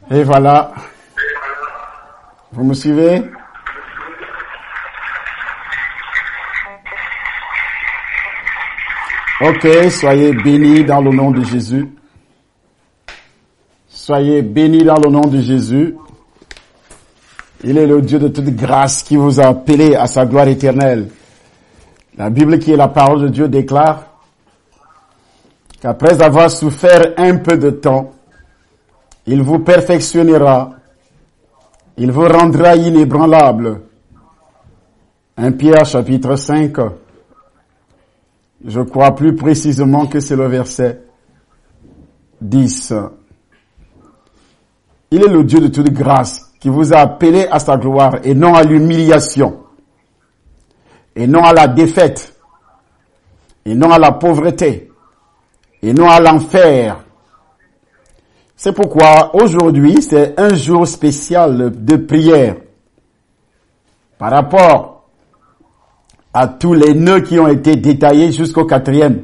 Et voilà. Vous me suivez? Ok, soyez bénis dans le nom de Jésus. Soyez bénis dans le nom de Jésus. Il est le Dieu de toute grâce qui vous a appelé à sa gloire éternelle. La Bible qui est la parole de Dieu déclare qu'après avoir souffert un peu de temps, il vous perfectionnera, il vous rendra inébranlable. 1 Pierre chapitre 5, je crois plus précisément que c'est le verset 10. Il est le Dieu de toute grâce qui vous a appelé à sa gloire et non à l'humiliation, et non à la défaite, et non à la pauvreté, et non à l'enfer. C'est pourquoi aujourd'hui, c'est un jour spécial de prière par rapport à tous les nœuds qui ont été détaillés jusqu'au 4e.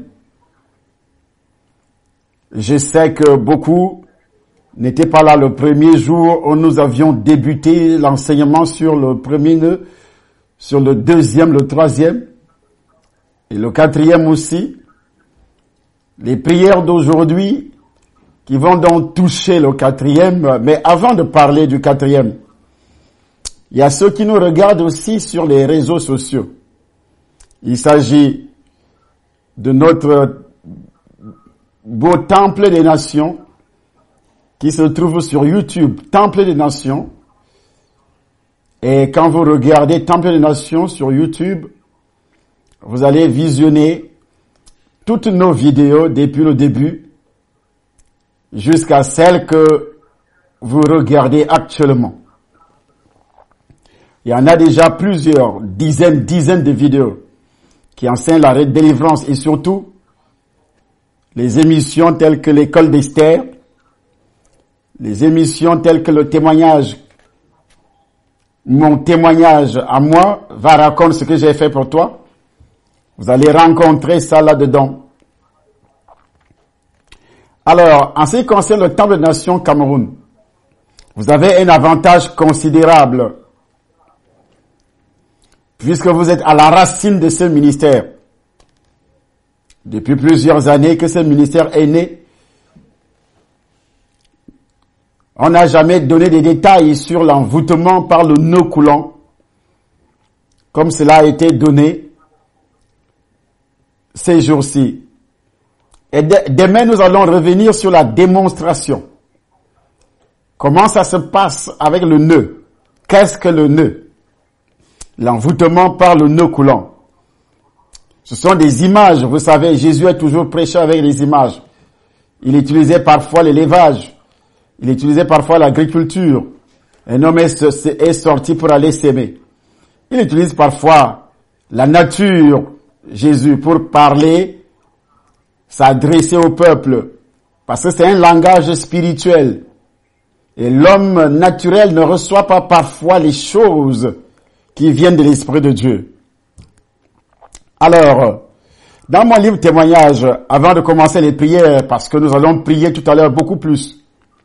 Je sais que beaucoup n'étaient pas là le premier jour où nous avions débuté l'enseignement sur le premier nœud, sur le 2e, le 3e et le 4e aussi. Les prières d'aujourd'hui qui vont donc toucher le 4e, mais avant de parler du 4e, il y a ceux qui nous regardent aussi sur les réseaux sociaux. Il s'agit de notre beau Temple des Nations qui se trouve sur YouTube, Temple des Nations. Et quand vous regardez Temple des Nations sur YouTube, vous allez visionner toutes nos vidéos depuis le début jusqu'à celles que vous regardez actuellement. Il y en a déjà plusieurs, dizaines de vidéos qui enseignent la délivrance et surtout les émissions telles que l'école d'Esther, les émissions telles que le témoignage, mon témoignage à moi va raconter ce que j'ai fait pour toi. Vous allez rencontrer ça là-dedans. Alors, en ce qui concerne le Temple des Nations Cameroun, vous avez un avantage considérable puisque vous êtes à la racine de ce ministère. Depuis plusieurs années que ce ministère est né, on n'a jamais donné des détails sur l'envoûtement par le nœud coulant, comme cela a été donné ces jours-ci. Et demain, nous allons revenir sur la démonstration. Comment ça se passe avec le nœud? Qu'est-ce que le nœud? L'envoûtement par le nœud coulant. Ce sont des images. Vous savez, Jésus a toujours prêché avec les images. Il utilisait parfois l'élevage. Il utilisait parfois l'agriculture. Un homme est sorti pour aller s'aimer. Il utilise parfois la nature, Jésus, pour parler, s'adresser au peuple. Parce que c'est un langage spirituel. Et l'homme naturel ne reçoit pas parfois les choses qui viennent de l'Esprit de Dieu. Alors, dans mon livre témoignage, avant de commencer les prières, parce que nous allons prier tout à l'heure beaucoup plus,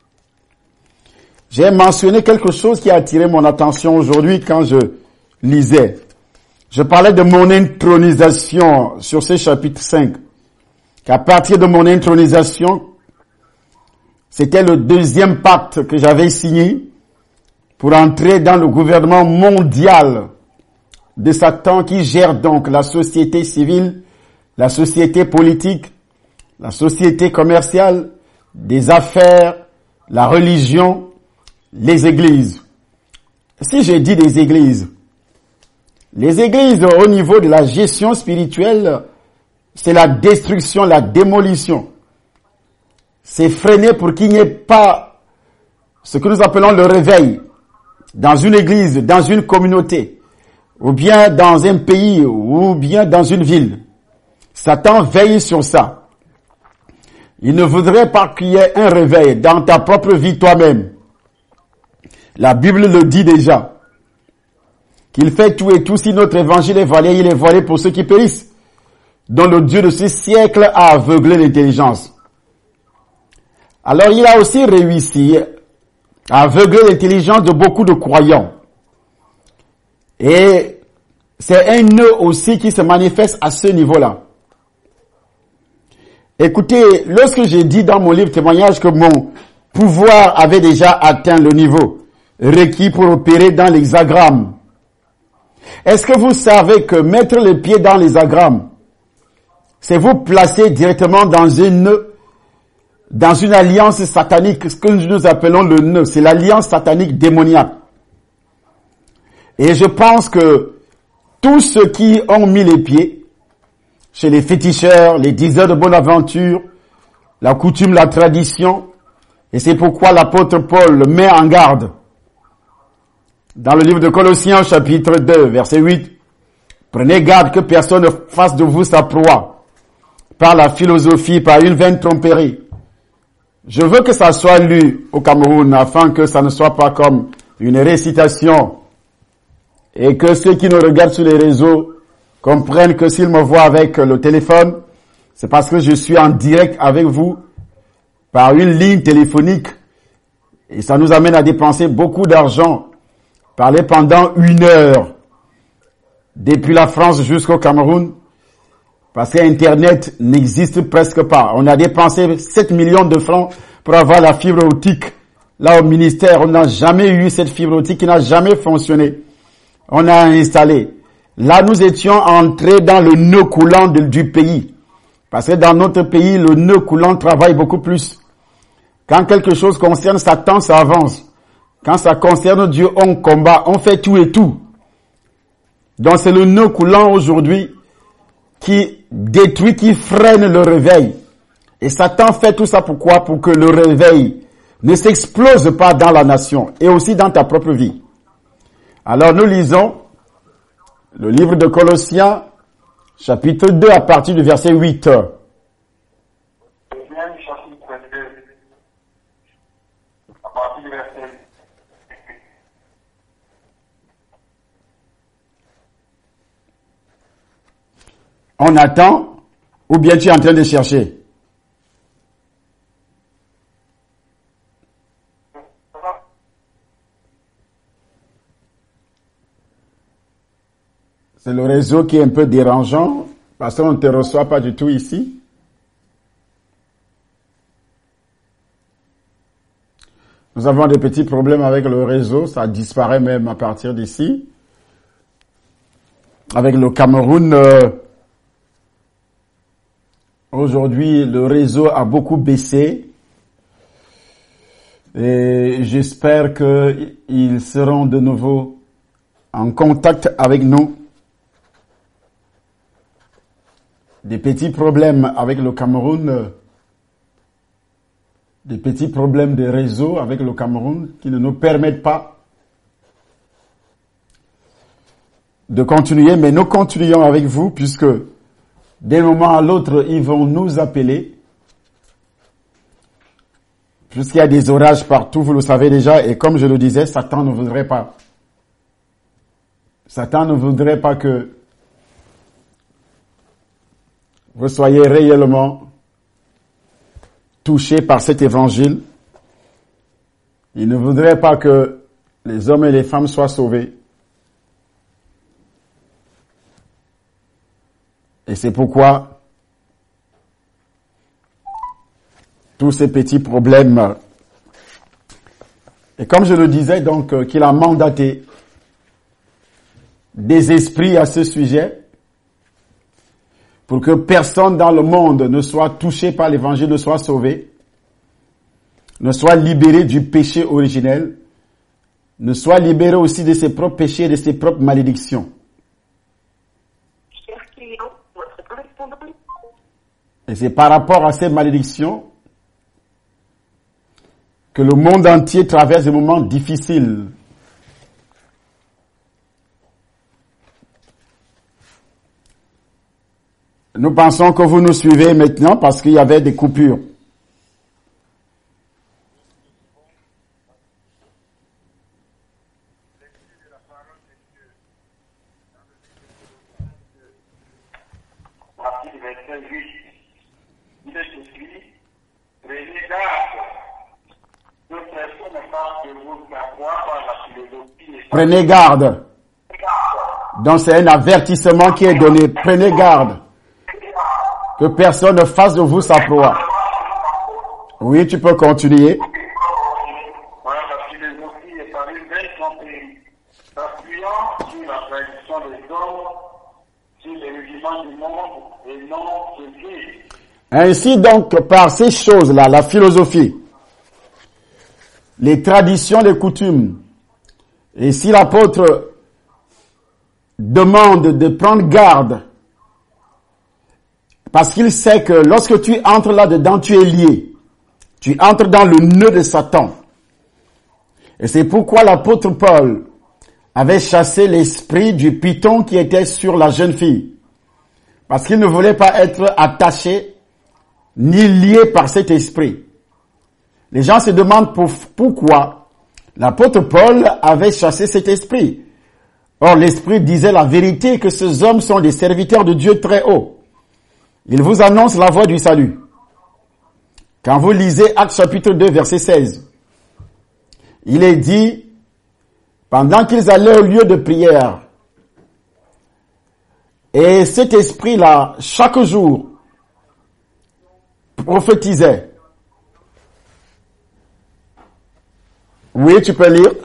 j'ai mentionné quelque chose qui a attiré mon attention aujourd'hui quand je lisais. Je parlais de mon intronisation sur ce chapitre 5. Qu'à partir de mon intronisation, c'était le 2e pacte que j'avais signé pour entrer dans le gouvernement mondial de Satan qui gère donc la société civile, la société politique, la société commerciale, des affaires, la religion, les églises. Si j'ai dit des églises, les églises au niveau de la gestion spirituelle, c'est la destruction, la démolition. C'est freiner pour qu'il n'y ait pas ce que nous appelons le réveil dans une église, dans une communauté, ou bien dans un pays, ou bien dans une ville. Satan veille sur ça. Il ne voudrait pas qu'il y ait un réveil dans ta propre vie toi-même. La Bible le dit déjà. Qu'il fait tout et tout, si notre évangile est voilé, il est voilé pour ceux qui périssent, dont le Dieu de ce siècle a aveuglé l'intelligence. Alors il a aussi réussi a aveuglé l'intelligence de beaucoup de croyants. Et c'est un nœud aussi qui se manifeste à ce niveau-là. Écoutez, lorsque j'ai dit dans mon livre témoignage que mon pouvoir avait déjà atteint le niveau requis pour opérer dans l'hexagramme, est-ce que vous savez que mettre les pieds dans l'hexagramme, c'est vous placer directement dans une alliance satanique, ce que nous appelons le nœud, c'est l'alliance satanique démoniaque. Et je pense que tous ceux qui ont mis les pieds chez les féticheurs, les diseurs de bonne aventure, la coutume, la tradition, et c'est pourquoi l'apôtre Paul met en garde dans le livre de Colossiens chapitre 2 verset 8, prenez garde que personne ne fasse de vous sa proie par la philosophie, par une vaine tromperie. Je veux que ça soit lu au Cameroun afin que ça ne soit pas comme une récitation et que ceux qui nous regardent sur les réseaux comprennent que s'ils me voient avec le téléphone, c'est parce que je suis en direct avec vous par une ligne téléphonique et ça nous amène à dépenser beaucoup d'argent, parler pendant 1 heure depuis la France jusqu'au Cameroun parce qu'Internet n'existe presque pas. On a dépensé 7 millions de francs pour avoir la fibre optique. Là au ministère, on n'a jamais eu cette fibre optique qui n'a jamais fonctionné. On a installé. Là, nous étions entrés dans le nœud coulant du pays. Parce que dans notre pays, le nœud coulant travaille beaucoup plus. Quand quelque chose concerne Satan, ça avance. Quand ça concerne Dieu, on combat, on fait tout et tout. Donc c'est le nœud coulant aujourd'hui qui détruit, qui freine le réveil. Et Satan fait tout ça pourquoi? Pour que le réveil ne s'explose pas dans la nation et aussi dans ta propre vie. Alors nous lisons le livre de Colossiens, chapitre 2, à partir du verset 8. On attend, ou bien tu es en train de chercher? C'est le réseau qui est un peu dérangeant, parce qu'on ne te reçoit pas du tout ici. Nous avons des petits problèmes avec le réseau, ça disparaît même à partir d'ici. Avec le Cameroun, aujourd'hui, le réseau a beaucoup baissé. Et j'espère qu'ils seront de nouveau en contact avec nous. Des petits problèmes avec le Cameroun, des petits problèmes de réseau avec le Cameroun qui ne nous permettent pas de continuer, mais nous continuons avec vous puisque d'un moment à l'autre, ils vont nous appeler. Puisqu'il y a des orages partout, vous le savez déjà, et comme je le disais, Satan ne voudrait pas. Satan ne voudrait pas que vous soyez réellement touchés par cet évangile. Il ne voudrait pas que les hommes et les femmes soient sauvés. Et c'est pourquoi tous ces petits problèmes. Et comme je le disais, donc, qu'il a mandaté des esprits à ce sujet, pour que personne dans le monde ne soit touché par l'évangile, ne soit sauvé, ne soit libéré du péché originel, ne soit libéré aussi de ses propres péchés et de ses propres malédictions. Et c'est par rapport à ces malédictions que le monde entier traverse des moments difficiles. Nous pensons que vous nous suivez maintenant parce qu'il y avait des coupures. Prenez garde. Donc c'est un avertissement qui est donné. Prenez garde. Que personne ne fasse de vous sa proie. Oui, tu peux continuer. Voilà, la philosophie est arrivée s'appuyant sur la tradition des hommes, sur les rudiments du monde et non sur Dieu. Ainsi donc, par ces choses-là, la philosophie, les traditions, les coutumes, et si l'apôtre demande de prendre garde, parce qu'il sait que lorsque tu entres là-dedans, tu es lié. Tu entres dans le nœud de Satan. Et c'est pourquoi l'apôtre Paul avait chassé l'esprit du python qui était sur la jeune fille. Parce qu'il ne voulait pas être attaché ni lié par cet esprit. Les gens se demandent pourquoi l'apôtre Paul avait chassé cet esprit. Or, l'esprit disait la vérité que ces hommes sont des serviteurs de Dieu très haut. Il vous annonce la voie du salut. Quand vous lisez Actes chapitre 2, verset 16, il est dit, pendant qu'ils allaient au lieu de prière, et cet esprit-là, chaque jour, prophétisait. Oui, tu peux lire.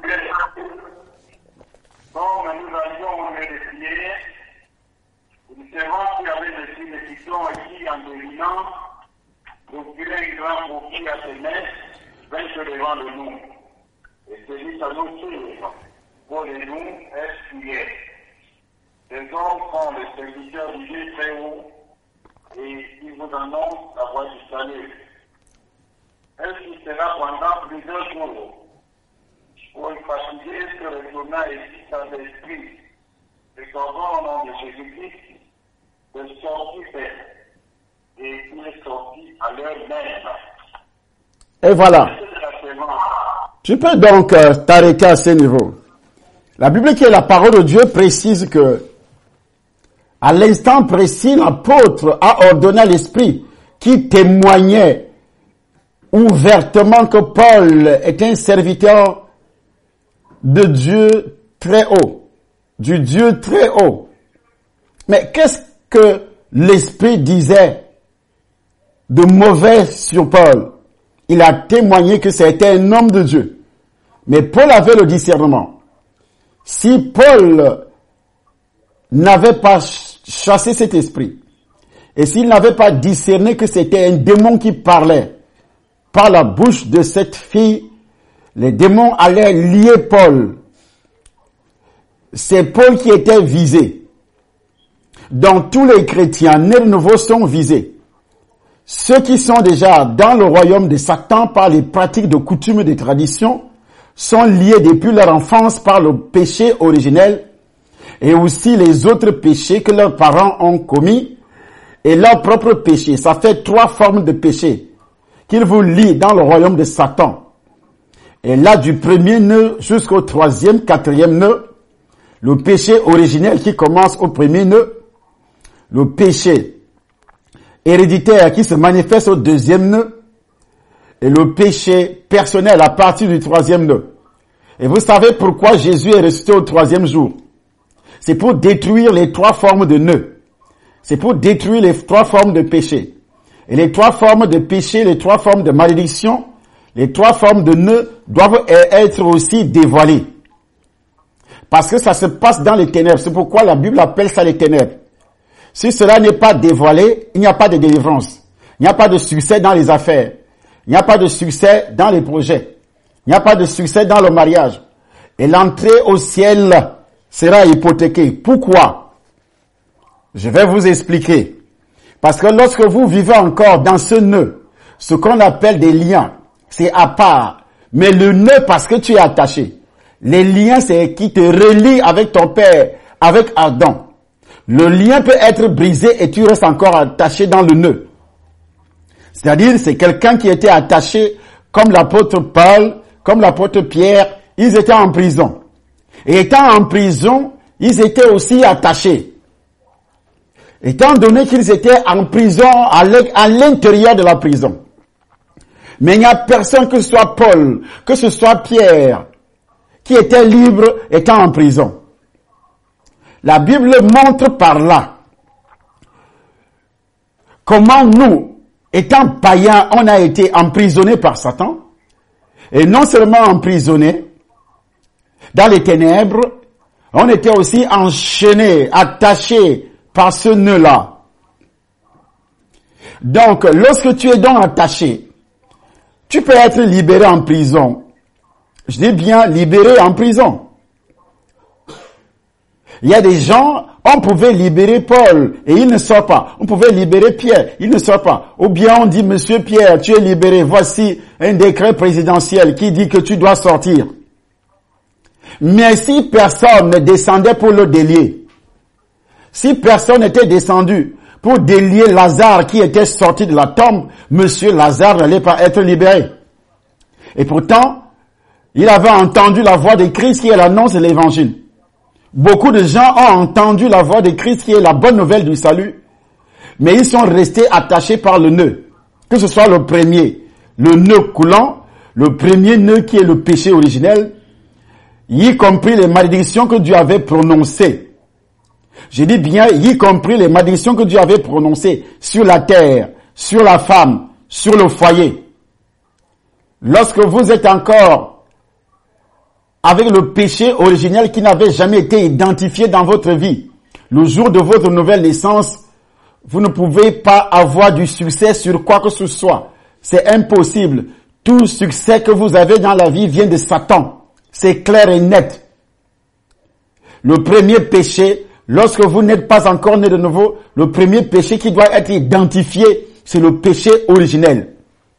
Nous allions au lieu de prière, nous savons qu'il y avait des filles de Python qui, en devinant, procuraient une grande bouquille à ses mains, vint devant de nous. Et celui à nous suivre, pour les nous est ces hommes sont les serviteurs du Dieu très haut, et ils vous annoncent la voie du salut. Ainsi sera pendant plusieurs jours, pour fatiguer que le tournant est dans l'esprit, et qu'avant au nom de Jésus-Christ, de sortir et il est sorti à l'heure même. Et voilà. Tu peux donc t'arrêter à ce niveau. La Bible qui est la parole de Dieu précise que à l'instant précis, l'apôtre a ordonné à l'esprit qui témoignait ouvertement que Paul est un serviteur de Dieu très haut, du Dieu très haut. Mais qu'est-ce que l'esprit disait de mauvais sur Paul? Il a témoigné que c'était un homme de Dieu. Mais Paul avait le discernement. Si Paul n'avait pas chassé cet esprit, et s'il n'avait pas discerné que c'était un démon qui parlait par la bouche de cette fille, les démons allaient lier Paul. C'est Paul qui était visé. Donc tous les chrétiens nés de nouveau sont visés. Ceux qui sont déjà dans le royaume de Satan par les pratiques de coutumes et de traditions sont liés depuis leur enfance par le péché originel et aussi les autres péchés que leurs parents ont commis et leur propre péché. Ça fait 3 formes de péché qu'il vous lie dans le royaume de Satan. Et là, du premier nœud jusqu'au 3e, 4e nœud, le péché originel qui commence au premier nœud, le péché héréditaire qui se manifeste au 2e nœud, et le péché personnel à partir du 3e nœud. Et vous savez pourquoi Jésus est ressuscité au 3e jour? C'est pour détruire les 3 formes de nœuds. C'est pour détruire les 3 formes de péché. Et les 3 formes de péché, les 3 formes de malédiction, les 3 formes de nœuds doivent être aussi dévoilées. Parce que ça se passe dans les ténèbres. C'est pourquoi la Bible appelle ça les ténèbres. Si cela n'est pas dévoilé, il n'y a pas de délivrance. Il n'y a pas de succès dans les affaires. Il n'y a pas de succès dans les projets. Il n'y a pas de succès dans le mariage. Et l'entrée au ciel sera hypothéquée. Pourquoi? Je vais vous expliquer. Parce que lorsque vous vivez encore dans ce nœud, ce qu'on appelle des liens, c'est à part. Mais le nœud, parce que tu es attaché. Les liens, c'est qui te relie avec ton père, avec Adam. Le lien peut être brisé et tu restes encore attaché dans le nœud. C'est-à-dire, c'est quelqu'un qui était attaché comme l'apôtre Paul, comme l'apôtre Pierre. Ils étaient en prison. Et étant en prison, ils étaient aussi attachés. Étant donné qu'ils étaient en prison, à l'intérieur de la prison. Mais il n'y a personne, que ce soit Paul, que ce soit Pierre, qui était libre étant en prison. La Bible montre par là comment nous, étant païens, on a été emprisonnés par Satan, et non seulement emprisonnés dans les ténèbres, on était aussi enchaînés, attachés par ce nœud-là. Donc, lorsque tu es donc attaché, tu peux être libéré en prison. Je dis bien libéré en prison. Il y a des gens, on pouvait libérer Paul et il ne sort pas. On pouvait libérer Pierre, il ne sort pas. Ou bien on dit, Monsieur Pierre, tu es libéré. Voici un décret présidentiel qui dit que tu dois sortir. Mais si personne ne descendait pour le délier, si personne n'était descendu pour délier Lazare qui était sorti de la tombe, Monsieur Lazare n'allait pas être libéré. Et pourtant, il avait entendu la voix de Christ qui est l'annonce de l'évangile. Beaucoup de gens ont entendu la voix de Christ qui est la bonne nouvelle du salut, mais ils sont restés attachés par le nœud. Que ce soit le premier, le nœud coulant, le premier nœud qui est le péché originel, y compris les malédictions que Dieu avait prononcées. Je dis bien, y compris les malédictions que Dieu avait prononcées sur la terre, sur la femme, sur le foyer. Lorsque vous êtes encore avec le péché originel qui n'avait jamais été identifié dans votre vie, le jour de votre nouvelle naissance, vous ne pouvez pas avoir du succès sur quoi que ce soit. C'est impossible. Tout succès que vous avez dans la vie vient de Satan. C'est clair et net. Le premier péché, lorsque vous n'êtes pas encore né de nouveau, le premier péché qui doit être identifié, c'est le péché originel.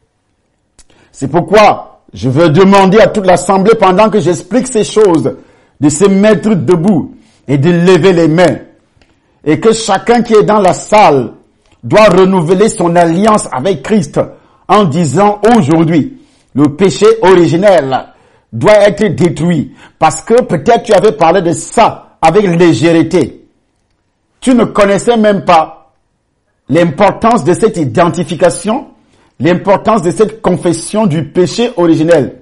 C'est pourquoi je veux demander à toute l'assemblée, pendant que j'explique ces choses, de se mettre debout et de lever les mains. Et que chacun qui est dans la salle doit renouveler son alliance avec Christ en disant aujourd'hui, le péché originel doit être détruit. Parce que peut-être tu avais parlé de ça avec légèreté. Tu ne connaissais même pas l'importance de cette identification, l'importance de cette confession du péché originel.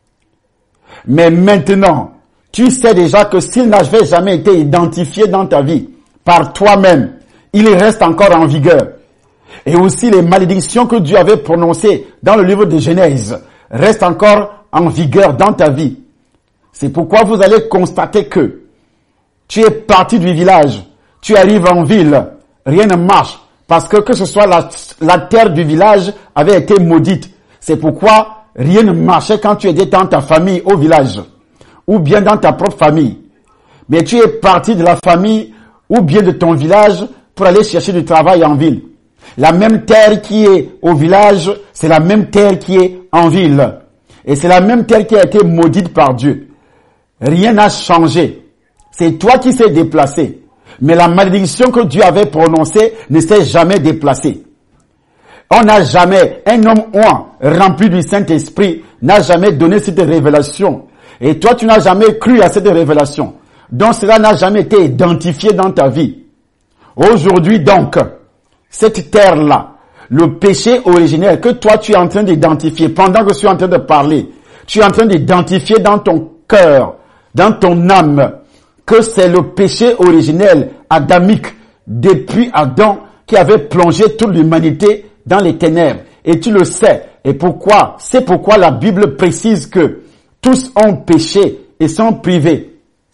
Mais maintenant, tu sais déjà que s'il n'avait jamais été identifié dans ta vie par toi-même, il reste encore en vigueur. Et aussi les malédictions que Dieu avait prononcées dans le livre de Genèse restent encore en vigueur dans ta vie. C'est pourquoi vous allez constater que tu es parti du village, tu arrives en ville, rien ne marche, parce que ce soit la terre du village avait été maudite. C'est pourquoi rien ne marchait quand tu étais dans ta famille au village, ou bien dans ta propre famille. Mais tu es parti de la famille, ou bien de ton village, pour aller chercher du travail en ville. La même terre qui est au village, c'est la même terre qui est en ville. Et c'est la même terre qui a été maudite par Dieu. Rien n'a changé. C'est toi qui s'est déplacé. Mais la malédiction que Dieu avait prononcée ne s'est jamais déplacée. On n'a jamais, un homme rempli du Saint-Esprit n'a jamais donné cette révélation. Et toi, tu n'as jamais cru à cette révélation. Donc cela n'a jamais été identifié dans ta vie. Aujourd'hui donc, cette terre-là, le péché originel que toi tu es en train d'identifier, pendant que je suis en train de parler, tu es en train d'identifier dans ton cœur, dans ton âme, que c'est le péché originel adamique depuis Adam qui avait plongé toute l'humanité dans les ténèbres. Et tu le sais. Et pourquoi? C'est pourquoi la Bible précise que tous ont péché et sont privés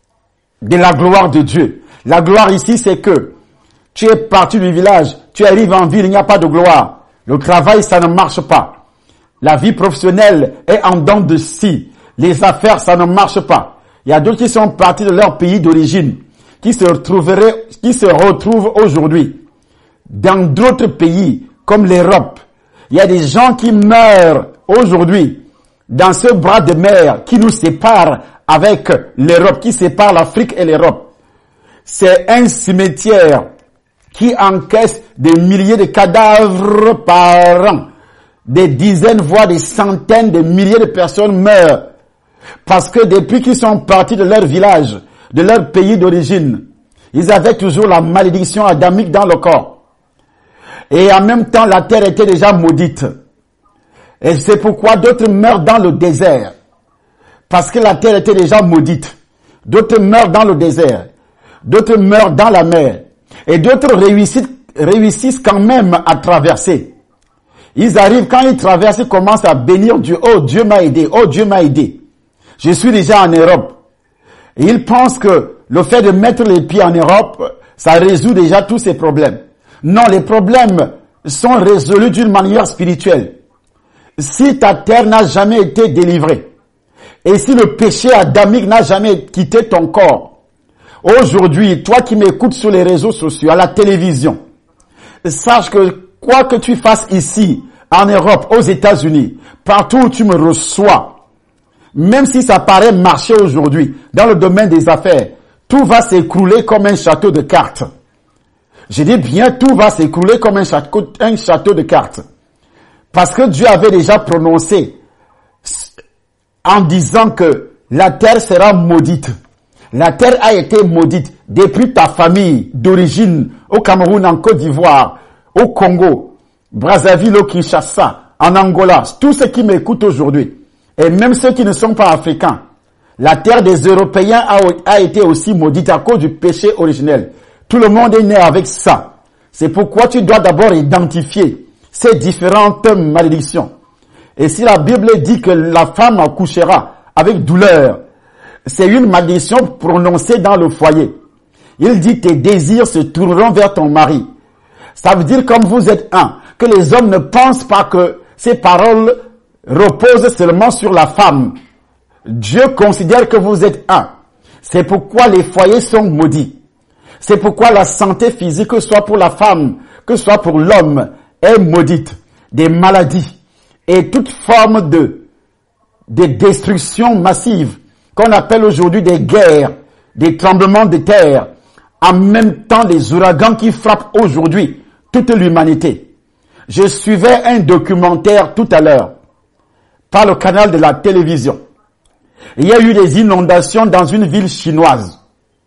de la gloire de Dieu. La gloire ici, c'est que tu es parti du village, tu arrives en ville, il n'y a pas de gloire. Le travail, ça ne marche pas. La vie professionnelle est en dents de scie. Les affaires, ça ne marche pas. Il y a d'autres qui sont partis de leur pays d'origine, qui se retrouvent aujourd'hui dans d'autres pays, comme l'Europe. Il y a des gens qui meurent aujourd'hui dans ce bras de mer qui nous sépare avec l'Europe, qui sépare l'Afrique et l'Europe. C'est un cimetière qui encaisse des milliers de cadavres par an. Des dizaines, voire des centaines de milliers de personnes meurent. Parce que depuis qu'ils sont partis de leur village, de leur pays d'origine, ils avaient toujours la malédiction adamique dans le corps. Et en même temps, la terre était déjà maudite. Et c'est pourquoi d'autres meurent dans le désert. Parce que la terre était déjà maudite. D'autres meurent dans le désert. D'autres meurent dans la mer. Et d'autres réussissent quand même à traverser. Ils arrivent, quand ils traversent, ils commencent à bénir Dieu. Oh, Dieu m'a aidé. Oh, Dieu m'a aidé. Je suis déjà en Europe. Et ils pensent que le fait de mettre les pieds en Europe, ça résout déjà tous ces problèmes. Non, les problèmes sont résolus d'une manière spirituelle. Si ta terre n'a jamais été délivrée, et si le péché adamique n'a jamais quitté ton corps, aujourd'hui, toi qui m'écoutes sur les réseaux sociaux, à la télévision, sache que quoi que tu fasses ici, en Europe, aux États-Unis, partout où tu me reçois, même si ça paraît marcher aujourd'hui, dans le domaine des affaires, tout va s'écrouler comme un château de cartes. Je dis bien, tout va s'écrouler comme un château de cartes. Parce que Dieu avait déjà prononcé en disant que la terre sera maudite. La terre a été maudite depuis ta famille d'origine au Cameroun, en Côte d'Ivoire, au Congo, Brazzaville, au Kinshasa, en Angola, tous ceux qui m'écoutent aujourd'hui, et même ceux qui ne sont pas africains. La terre des Européens a été aussi maudite à cause du péché originel. Tout le monde est né avec ça. C'est pourquoi tu dois d'abord identifier ces différentes malédictions. Et si la Bible dit que la femme accouchera avec douleur, c'est une malédiction prononcée dans le foyer. Il dit tes désirs se tourneront vers ton mari. Ça veut dire comme vous êtes un, que les hommes ne pensent pas que ces paroles reposent seulement sur la femme. Dieu considère que vous êtes un. C'est pourquoi les foyers sont maudits. C'est pourquoi la santé physique, que ce soit pour la femme, que ce soit pour l'homme, est maudite. Des maladies et toute forme de destruction massive qu'on appelle aujourd'hui des guerres, des tremblements de terre, en même temps des ouragans qui frappent aujourd'hui toute l'humanité. Je suivais un documentaire tout à l'heure par le canal de la télévision. Il y a eu des inondations dans une ville chinoise.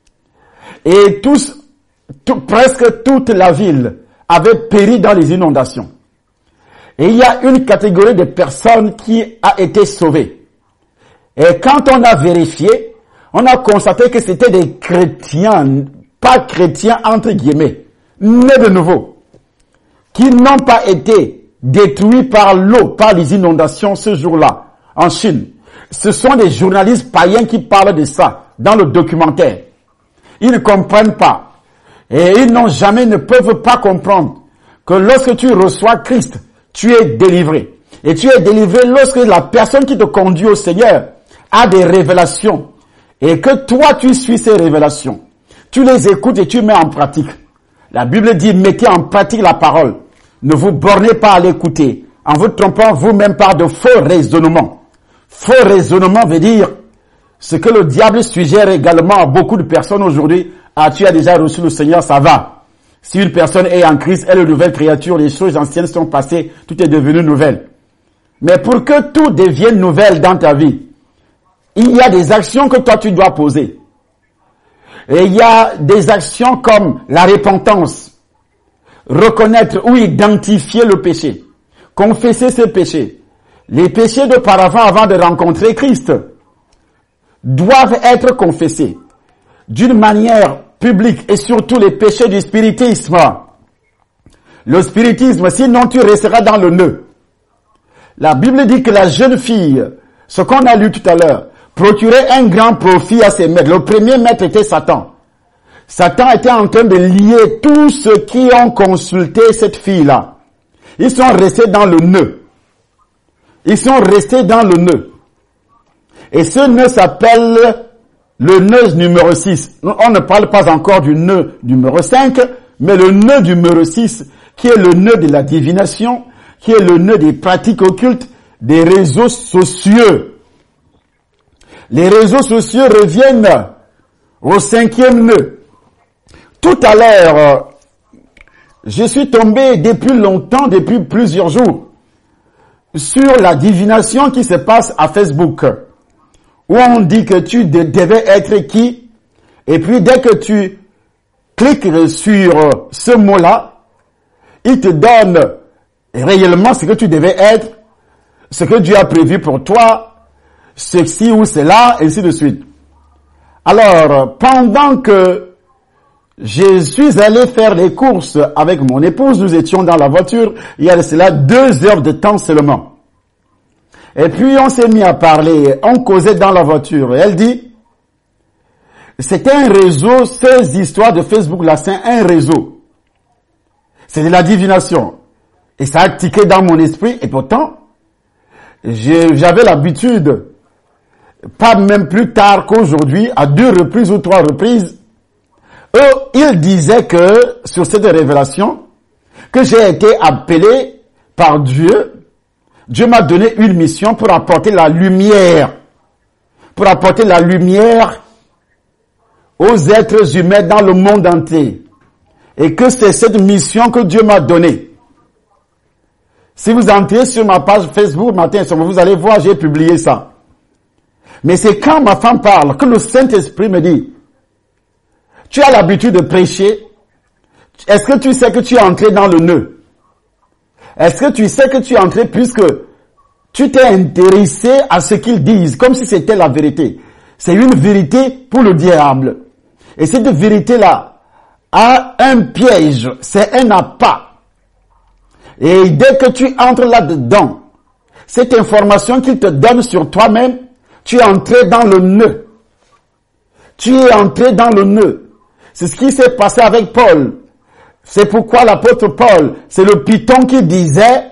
Et presque toute la ville avait péri dans les inondations. Et il y a une catégorie de personnes qui a été sauvée. Et quand on a vérifié, on a constaté que c'était des chrétiens, pas chrétiens entre guillemets, nés de nouveau, qui n'ont pas été détruits par l'eau, par les inondations ce jour-là, en Chine. Ce sont des journalistes païens qui parlent de ça dans le documentaire. Ils ne comprennent pas. Et ils ne peuvent pas comprendre que lorsque tu reçois Christ, tu es délivré. Et tu es délivré lorsque la personne qui te conduit au Seigneur a des révélations. Et que toi, tu suis ces révélations. Tu les écoutes et tu mets en pratique. La Bible dit, mettez en pratique la parole. Ne vous bornez pas à l'écouter, en vous trompant vous-même par de faux raisonnements. Faux raisonnement veut dire ce que le diable suggère également à beaucoup de personnes aujourd'hui. Ah, tu as déjà reçu le Seigneur, ça va. Si une personne est en Christ, elle est une nouvelle créature, les choses anciennes sont passées, tout est devenu nouvelle. Mais pour que tout devienne nouvelle dans ta vie, il y a des actions que toi tu dois poser. Et il y a des actions comme la repentance, reconnaître ou identifier le péché, confesser ses péchés. Les péchés d'auparavant, avant de rencontrer Christ, doivent être confessés d'une manière publique, et surtout les péchés du spiritisme. Le spiritisme, sinon tu resteras dans le nœud. La Bible dit que la jeune fille, ce qu'on a lu tout à l'heure, procurait un grand profit à ses maîtres. Le premier maître était Satan. Satan était en train de lier tous ceux qui ont consulté cette fille-là. Ils sont restés dans le nœud. Ils sont restés dans le nœud. Et ce nœud s'appelle le nœud numéro 6. On ne parle pas encore du nœud numéro 5, mais le nœud numéro 6, qui est le nœud de la divination, qui est le nœud des pratiques occultes, des réseaux sociaux. Les réseaux sociaux reviennent au 5e nœud. Tout à l'heure, je suis tombé depuis longtemps, depuis plusieurs jours, sur la divination qui se passe à Facebook, où on dit que tu devais être qui, et puis dès que tu cliques sur ce mot-là, il te donne réellement ce que tu devais être. ce que Dieu a prévu pour toi, ceci ou cela, ainsi de suite. Alors, pendant que je suis allé faire les courses avec mon épouse, nous étions dans la voiture, il y a de cela 2 heures de temps seulement. Et puis on s'est mis à parler, on causait dans la voiture. Et elle dit, c'était un réseau, ces histoires de Facebook là, c'est un réseau. C'est de la divination. Et ça a tiqué dans mon esprit, et pourtant, j'avais l'habitude, pas même plus tard qu'aujourd'hui, à 2 reprises ou 3 reprises, eux, ils disaient que, sur cette révélation, que j'ai été appelé par Dieu. Dieu m'a donné une mission pour apporter la lumière. Pour apporter la lumière aux êtres humains dans le monde entier. Et que c'est cette mission que Dieu m'a donnée. Si vous entrez sur ma page Facebook matin, vous allez voir, j'ai publié ça. Mais c'est quand ma femme parle que le Saint-Esprit me dit, tu as l'habitude de prêcher. Est-ce que tu sais que tu es entré dans le nœud? Est-ce que tu sais que tu es entré puisque tu t'es intéressé à ce qu'ils disent, comme si c'était la vérité? C'est une vérité pour le diable. Et cette vérité-là a un piège, c'est un appât. Et dès que tu entres là-dedans, cette information qu'il te donne sur toi-même, tu es entré dans le nœud. Tu es entré dans le nœud. C'est ce qui s'est passé avec Paul. C'est pourquoi l'apôtre Paul, c'est le Python qui disait,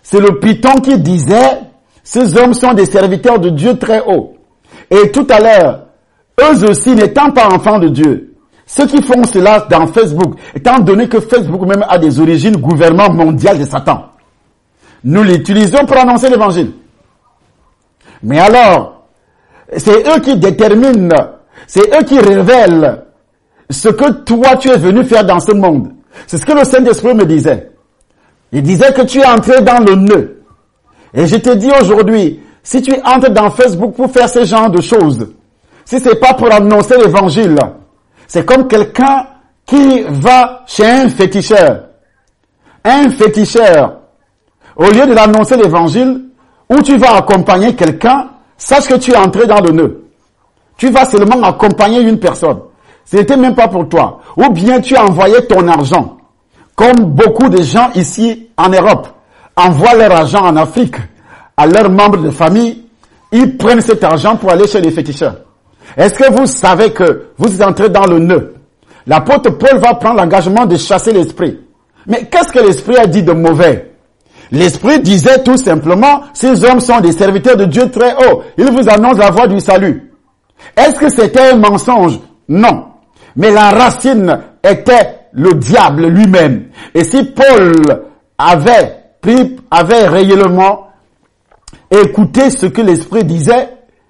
ces hommes sont des serviteurs de Dieu très haut. Et tout à l'heure, eux aussi n'étant pas enfants de Dieu, ceux qui font cela dans Facebook, étant donné que Facebook même a des origines gouvernement mondial de Satan, nous l'utilisons pour annoncer l'évangile. Mais alors, c'est eux qui déterminent, c'est eux qui révèlent ce que toi tu es venu faire dans ce monde. C'est ce que le Saint-Esprit me disait. Il disait que tu es entré dans le nœud. Et je te dis aujourd'hui, si tu entres dans Facebook pour faire ce genre de choses, si c'est pas pour annoncer l'évangile, c'est comme quelqu'un qui va chez un féticheur. Un féticheur, au lieu de l'annoncer l'évangile, où tu vas accompagner quelqu'un, sache que tu es entré dans le nœud. Tu vas seulement accompagner une personne. Ce n'était même pas pour toi. Ou bien tu as envoyé ton argent. Comme beaucoup de gens ici en Europe envoient leur argent en Afrique à leurs membres de famille, ils prennent cet argent pour aller chez les féticheurs. Est-ce que vous savez que vous entrez dans le nœud? L'apôtre Paul va prendre l'engagement de chasser l'esprit. Mais qu'est-ce que l'esprit a dit de mauvais? L'esprit disait tout simplement, ces hommes sont des serviteurs de Dieu très haut. Ils vous annoncent la voie du salut. Est-ce que c'était un mensonge? Non. Mais la racine était le diable lui-même. Et si Paul avait réellement écouté ce que l'esprit disait,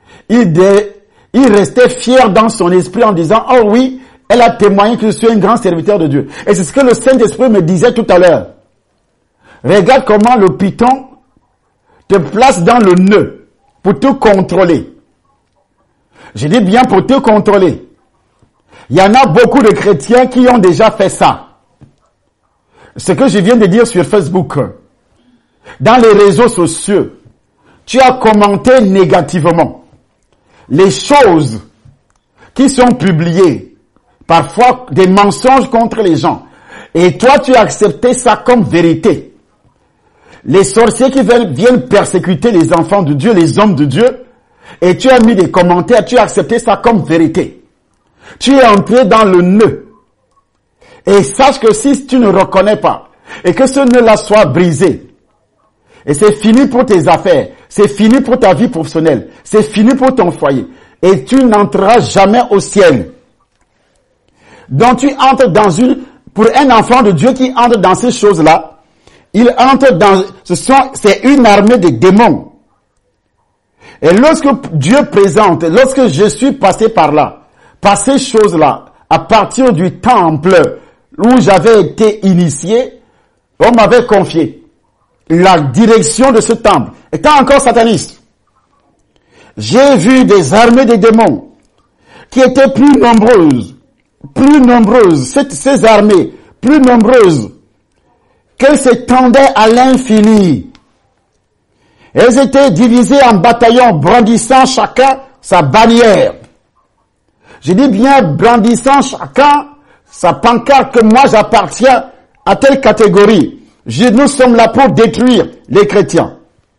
il restait fier dans son esprit en disant, oh oui, elle a témoigné que je suis un grand serviteur de Dieu. Et c'est ce que le Saint-Esprit me disait tout à l'heure. Regarde comment le Python te place dans le nœud pour te contrôler. Je dis bien pour te contrôler. Il y en a beaucoup de chrétiens qui ont déjà fait ça. Ce que je viens de dire sur Facebook, dans les réseaux sociaux, tu as commenté négativement les choses qui sont publiées, parfois des mensonges contre les gens. Et toi, tu as accepté ça comme vérité. Les sorciers qui viennent persécuter les enfants de Dieu, les hommes de Dieu, et tu as mis des commentaires, tu as accepté ça comme vérité. Tu es entré dans le nœud. Et sache que si tu ne reconnais pas, et que ce nœud-là soit brisé, et c'est fini pour tes affaires, c'est fini pour ta vie professionnelle, c'est fini pour ton foyer, et tu n'entreras jamais au ciel. Donc tu entres pour un enfant de Dieu qui entre dans ces choses-là, il entre c'est une armée de démons. Et lorsque Dieu présente, lorsque je suis passé par là, par ces choses-là, à partir du temple où j'avais été initié, on m'avait confié la direction de ce temple, étant encore sataniste. J'ai vu des armées de démons qui étaient plus nombreuses, ces armées, plus nombreuses, qu'elles s'étendaient à l'infini. Elles étaient divisées en bataillons, brandissant chacun sa bannière. Je dis bien brandissant chacun sa pancarte, que moi j'appartiens à telle catégorie. Nous sommes là pour détruire les chrétiens.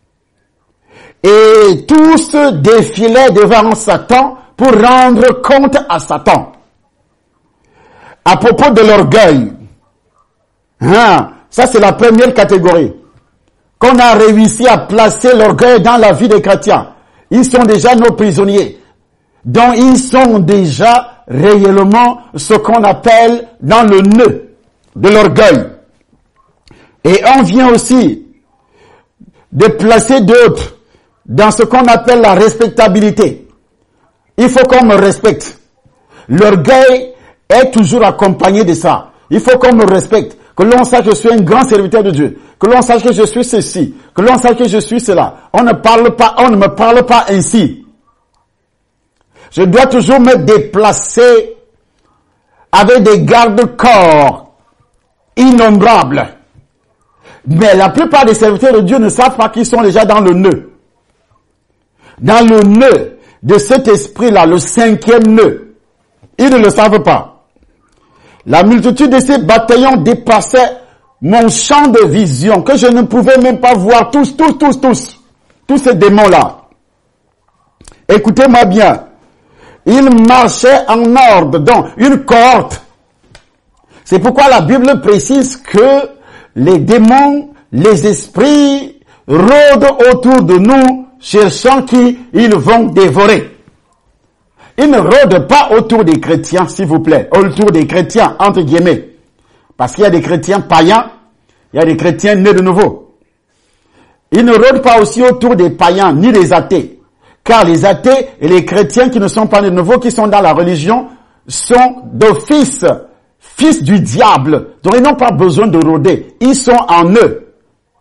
Et tous défilaient devant Satan pour rendre compte à Satan. À propos de l'orgueil, ça c'est la première catégorie. Qu'on a réussi à placer l'orgueil dans la vie des chrétiens. Ils sont déjà nos prisonniers. Donc ils sont déjà réellement ce qu'on appelle dans le nœud de l'orgueil. Et on vient aussi de placer d'autres dans ce qu'on appelle la respectabilité. Il faut qu'on me respecte. L'orgueil est toujours accompagné de ça. Il faut qu'on me respecte. Que l'on sache que je suis un grand serviteur de Dieu. Que l'on sache que je suis ceci. Que l'on sache que je suis cela. On ne me parle pas ainsi. Je dois toujours me déplacer avec des garde-corps innombrables. Mais la plupart des serviteurs de Dieu ne savent pas qu'ils sont déjà dans le nœud. Dans le nœud de cet esprit-là, le 5e nœud. Ils ne le savent pas. La multitude de ces bataillons dépassait mon champ de vision, que je ne pouvais même pas voir tous ces démons-là. Écoutez-moi bien. Ils marchaient en ordre, donc une cohorte. C'est pourquoi la Bible précise que les démons, les esprits rôdent autour de nous, cherchant qui ils vont dévorer. Ils ne rôdent pas autour des chrétiens, s'il vous plaît, autour des chrétiens, entre guillemets. Parce qu'il y a des chrétiens païens, il y a des chrétiens nés de nouveau. Ils ne rôdent pas aussi autour des païens, ni des athées. Car les athées et les chrétiens qui ne sont pas nés de nouveau, qui sont dans la religion, sont d'office, fils du diable. Donc ils n'ont pas besoin de rôder. Ils sont en eux.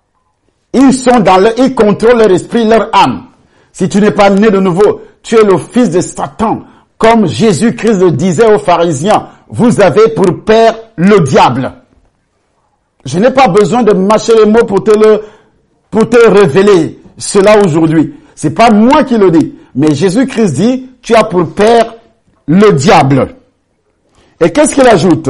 Ils contrôlent leur esprit, leur âme. Si tu n'es pas né de nouveau, tu es le fils de Satan. Comme Jésus-Christ le disait aux pharisiens, vous avez pour père le diable. Je n'ai pas besoin de mâcher les mots pour te révéler cela aujourd'hui. C'est pas moi qui le dis. Mais Jésus-Christ dit, tu as pour père le diable. Et qu'est-ce qu'il ajoute?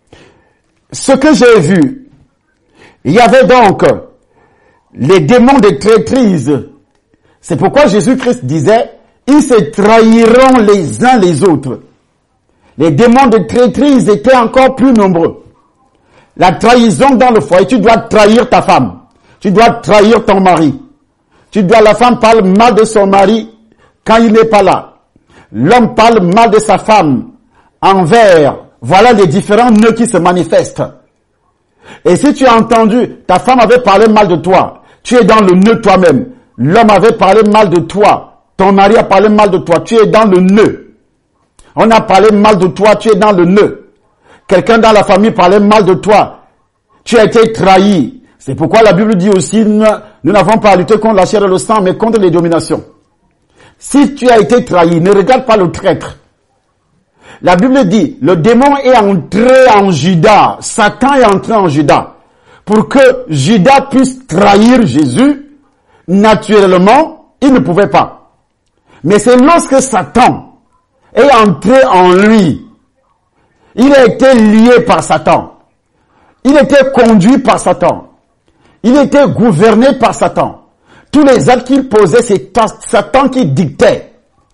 Ce que j'ai vu, il y avait donc les démons de traîtrise. C'est pourquoi Jésus-Christ disait, ils se trahiront les uns les autres. Les démons de traîtrise étaient encore plus nombreux. La trahison dans le foyer, tu dois trahir ta femme. Tu dois trahir ton mari. La femme parle mal de son mari quand il n'est pas là. L'homme parle mal de sa femme envers. Voilà les différents nœuds qui se manifestent. Et si tu as entendu, ta femme avait parlé mal de toi, tu es dans le nœud toi-même. L'homme avait parlé mal de toi, ton mari a parlé mal de toi, tu es dans le nœud. On a parlé mal de toi, tu es dans le nœud. Quelqu'un dans la famille parlait mal de toi, tu as été trahi. C'est pourquoi la Bible dit aussi, nous n'avons pas à lutter contre la chair et le sang, mais contre les dominations. Si tu as été trahi, ne regarde pas le traître. La Bible dit, le démon est entré en Judas, Satan est entré en Judas, pour que Judas puisse trahir Jésus. Naturellement, il ne pouvait pas. Mais c'est lorsque Satan est entré en lui, il a été lié par Satan. Il était conduit par Satan. Il était gouverné par Satan. Tous les actes qu'il posait, c'est Satan qui dictait.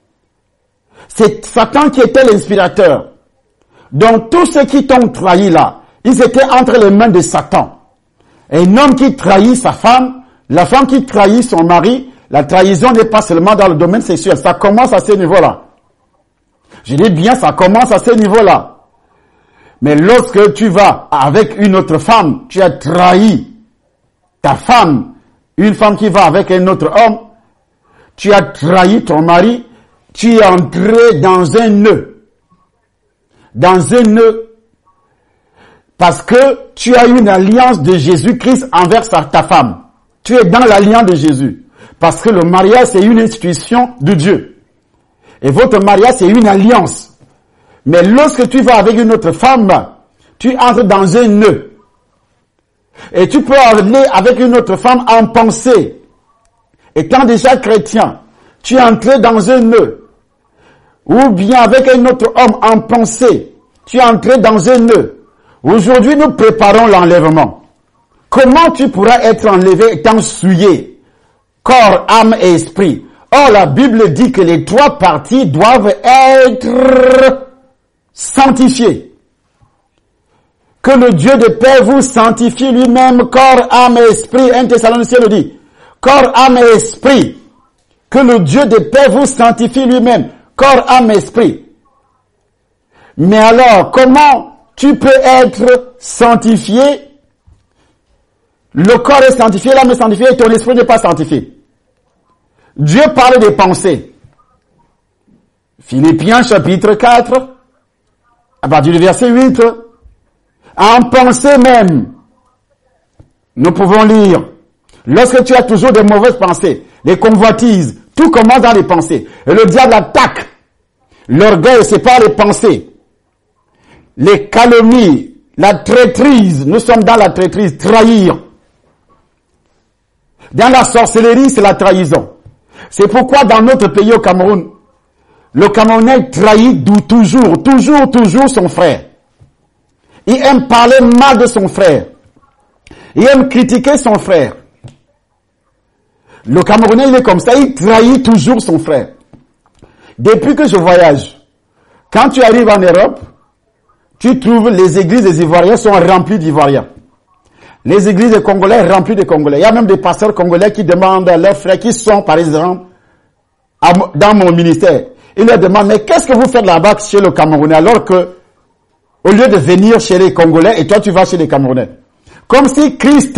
C'est Satan qui était l'inspirateur. Donc tous ceux qui t'ont trahi là, ils étaient entre les mains de Satan. Un homme qui trahit sa femme, la femme qui trahit son mari, la trahison n'est pas seulement dans le domaine sexuel, ça commence à ce niveau-là. Je dis bien, ça commence à ce niveau-là. Mais lorsque tu vas avec une autre femme, tu as trahi ta femme, une femme qui va avec un autre homme, tu as trahi ton mari, tu es entré dans un nœud. Dans un nœud. Parce que tu as une alliance de Jésus-Christ envers ta femme. Tu es dans l'alliance de Jésus. Parce que le mariage, c'est une institution de Dieu. Et votre mariage, c'est une alliance. Mais lorsque tu vas avec une autre femme, tu entres dans un nœud. Et tu peux aller avec une autre femme en pensée. étant déjà chrétien, tu es entré dans un nœud, ou bien avec un autre homme en pensée, tu es entré dans un nœud. Aujourd'hui, nous préparons l'enlèvement. Comment tu pourras être enlevé étant souillé, corps, âme et esprit? Or, la Bible dit que les 3 parties doivent être sanctifiées. Que le Dieu de paix vous sanctifie lui-même, corps, âme et esprit. 1 Thessaloniciens le dit. Corps, âme et esprit. Que le Dieu de paix vous sanctifie lui-même, corps, âme et esprit. Mais alors, comment tu peux être sanctifié? Le corps est sanctifié, l'âme est sanctifiée et ton esprit n'est pas sanctifié. Dieu parle des pensées. Philippiens chapitre 4, à partir du verset 8. En pensée même, nous pouvons lire, lorsque tu as toujours de mauvaises pensées, les convoitises, tout commence dans les pensées. Et le diable attaque. L'orgueil, c'est par les pensées. Les calomnies, la traîtrise, nous sommes dans la traîtrise, trahir. Dans la sorcellerie, c'est la trahison. C'est pourquoi dans notre pays au Cameroun, le Camerounais trahit toujours son frère. Il aime parler mal de son frère. Il aime critiquer son frère. Le Camerounais, il est comme ça, il trahit toujours son frère. Depuis que je voyage, quand tu arrives en Europe, tu trouves les églises des Ivoiriens sont remplies d'Ivoiriens. Les églises des Congolais remplies de Congolais. Il y a même des pasteurs congolais qui demandent à leurs frères qui sont, par exemple, dans mon ministère. Ils leur demandent, mais qu'est-ce que vous faites là-bas chez le Camerounais alors que, au lieu de venir chez les Congolais, et toi tu vas chez les Camerounais. Comme si Christ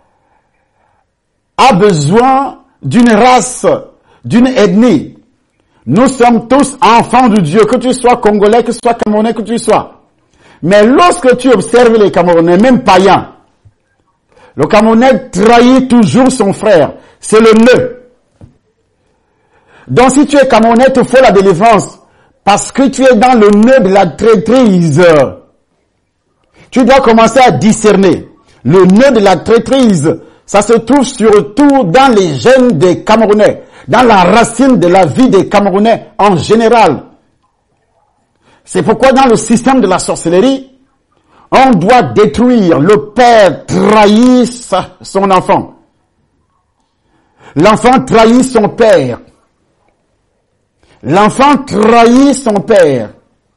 a besoin d'une race, d'une ethnie. Nous sommes tous enfants de Dieu, que tu sois Congolais, que tu sois Camerounais, que tu sois. Mais lorsque tu observes les Camerounais, même païens, le Camerounais trahit toujours son frère. C'est le nœud. Donc si tu es Camerounais, il te faut la délivrance. Parce que tu es dans le nœud de la traîtrise. Tu dois commencer à discerner. Le nœud de la traîtrise, ça se trouve surtout dans les gènes des Camerounais, dans la racine de la vie des Camerounais en général. C'est pourquoi dans le système de la sorcellerie, on doit détruire. Le père trahit son enfant. L'enfant trahit son père. L'enfant trahit son père.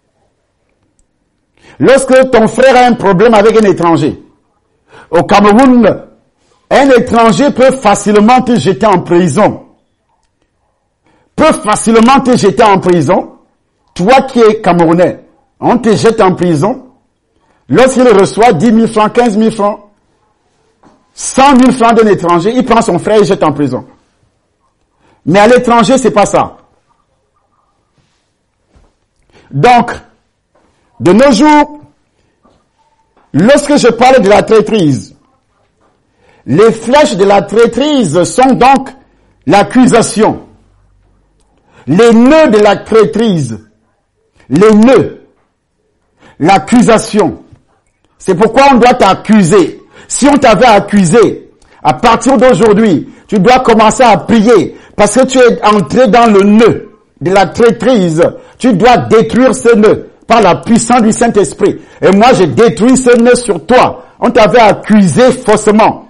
Lorsque ton frère a un problème avec un étranger, au Cameroun, un étranger peut facilement te jeter en prison. Toi qui es Camerounais, on te jette en prison. Lorsqu'il reçoit 10 000 francs, 15 000 francs, 100 000 francs d'un étranger, il prend son frère et jette en prison. Mais à l'étranger, c'est pas ça. Donc, de nos jours, lorsque je parle de la traîtrise, les flèches de la traîtrise sont donc l'accusation. Les nœuds de la traîtrise, les nœuds, l'accusation. C'est pourquoi on doit t'accuser. Si on t'avait accusé, à partir d'aujourd'hui, tu dois commencer à prier parce que tu es entré dans le nœud de la traîtrise. Tu dois détruire ce nœud par la puissance du Saint-Esprit. Et moi, je détruis ce nœud sur toi. On t'avait accusé faussement.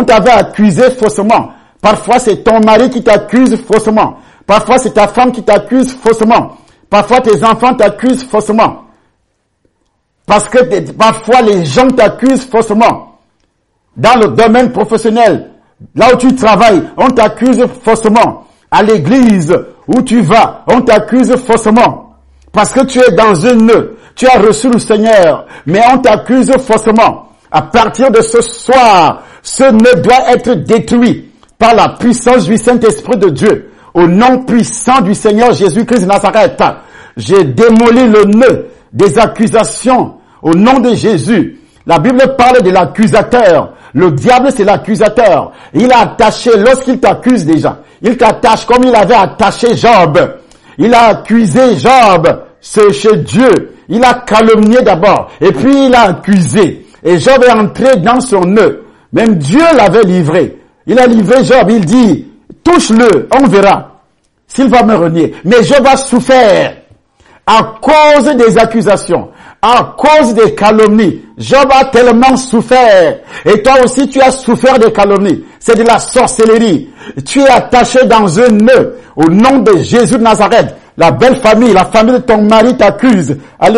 Parfois, c'est ton mari qui t'accuse faussement. Parfois, c'est ta femme qui t'accuse faussement. Parfois, tes enfants t'accusent faussement. Parce que parfois, les gens t'accusent faussement. Dans le domaine professionnel, là où tu travailles, on t'accuse faussement. À l'église où tu vas, on t'accuse faussement. Parce que tu es dans un nœud. Tu as reçu le Seigneur, mais on t'accuse faussement. À partir de ce soir, ce nœud doit être détruit par la puissance du Saint-Esprit de Dieu. Au nom puissant du Seigneur Jésus-Christ de Nazareth, j'ai démoli le nœud des accusations au nom de Jésus. La Bible parle de l'accusateur. Le diable, c'est l'accusateur. Il a attaché, lorsqu'il t'accuse déjà, il t'attache comme il avait attaché Job. Il a accusé Job, c'est chez Dieu. Il a calomnié d'abord, et puis il a accusé. Et Job est entré dans son nœud. Même Dieu l'avait livré. Il a livré Job, il dit, touche-le, on verra s'il va me renier. Mais Job a souffert à cause des accusations, à cause des calomnies. Job a tellement souffert. Et toi aussi, tu as souffert des calomnies. C'est de la sorcellerie. Tu es attaché dans un nœud. Au nom de Jésus de Nazareth, la belle famille, la famille de ton mari t'accuse.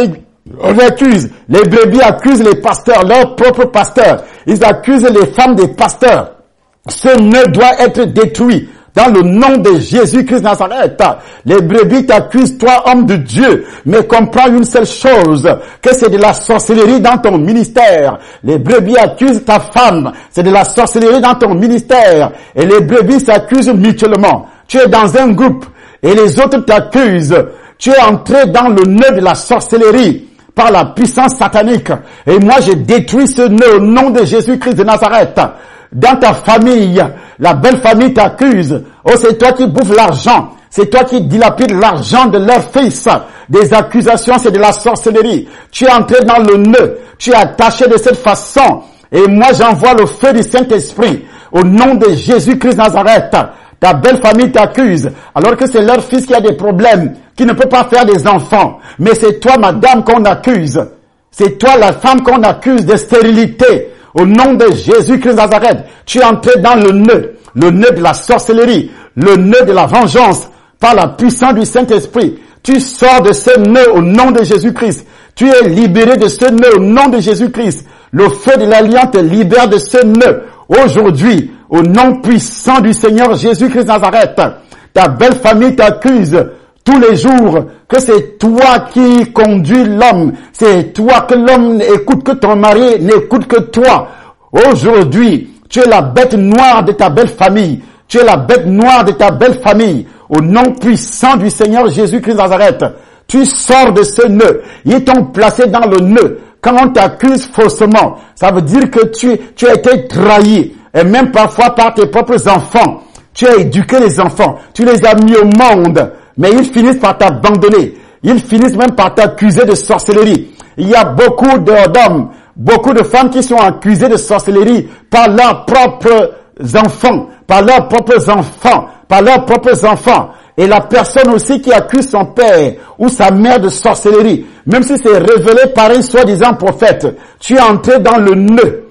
On accuse. Les brebis accusent les pasteurs, leurs propres pasteurs. Ils accusent les femmes des pasteurs. Ce nœud doit être détruit. Dans le nom de Jésus-Christ de Nazareth, les brebis t'accusent, toi, homme de Dieu, mais comprends une seule chose, que c'est de la sorcellerie dans ton ministère. Les brebis accusent ta femme, c'est de la sorcellerie dans ton ministère. Et les brebis s'accusent mutuellement. Tu es dans un groupe et les autres t'accusent. Tu es entré dans le nœud de la sorcellerie par la puissance satanique. Et moi, je détruis ce nœud au nom de Jésus-Christ de Nazareth. Dans ta famille, la belle famille t'accuse. Oh, c'est toi qui bouffes l'argent. C'est toi qui dilapides l'argent de leur fils. Des accusations, c'est de la sorcellerie. Tu es entré dans le nœud. Tu es attaché de cette façon. Et moi, j'envoie le feu du Saint-Esprit. Au nom de Jésus-Christ de Nazareth. Ta belle famille t'accuse. Alors que c'est leur fils qui a des problèmes. Qui ne peut pas faire des enfants. Mais c'est toi, madame, qu'on accuse. C'est toi, la femme, qu'on accuse de stérilité. Au nom de Jésus-Christ de Nazareth, tu es entré dans le nœud de la sorcellerie, le nœud de la vengeance, par la puissance du Saint-Esprit. Tu sors de ce nœud au nom de Jésus-Christ. Tu es libéré de ce nœud au nom de Jésus-Christ. Le feu de l'Alliance te libère de ce nœud. Aujourd'hui, au nom puissant du Seigneur Jésus-Christ de Nazareth, ta belle famille t'accuse tous les jours que c'est toi qui conduis l'homme. C'est toi que l'homme écoute, que ton mari n'écoute que toi. Aujourd'hui, tu es la bête noire de ta belle famille. Tu es la bête noire de ta belle famille. Au nom puissant du Seigneur Jésus-Christ de Nazareth, tu sors de ce nœud. Ils t'ont placé dans le nœud. Quand on t'accuse faussement, ça veut dire que tu as été trahi. Et même parfois par tes propres enfants. Tu as éduqué les enfants. Tu les as mis au monde. Mais ils finissent par t'abandonner. Ils finissent même par t'accuser de sorcellerie. Il y a beaucoup d'hommes, beaucoup de femmes qui sont accusées de sorcellerie par leurs propres enfants, par leurs propres enfants, par leurs propres enfants. Et la personne aussi qui accuse son père ou sa mère de sorcellerie, même si c'est révélé par un soi-disant prophète, tu es entré dans le nœud.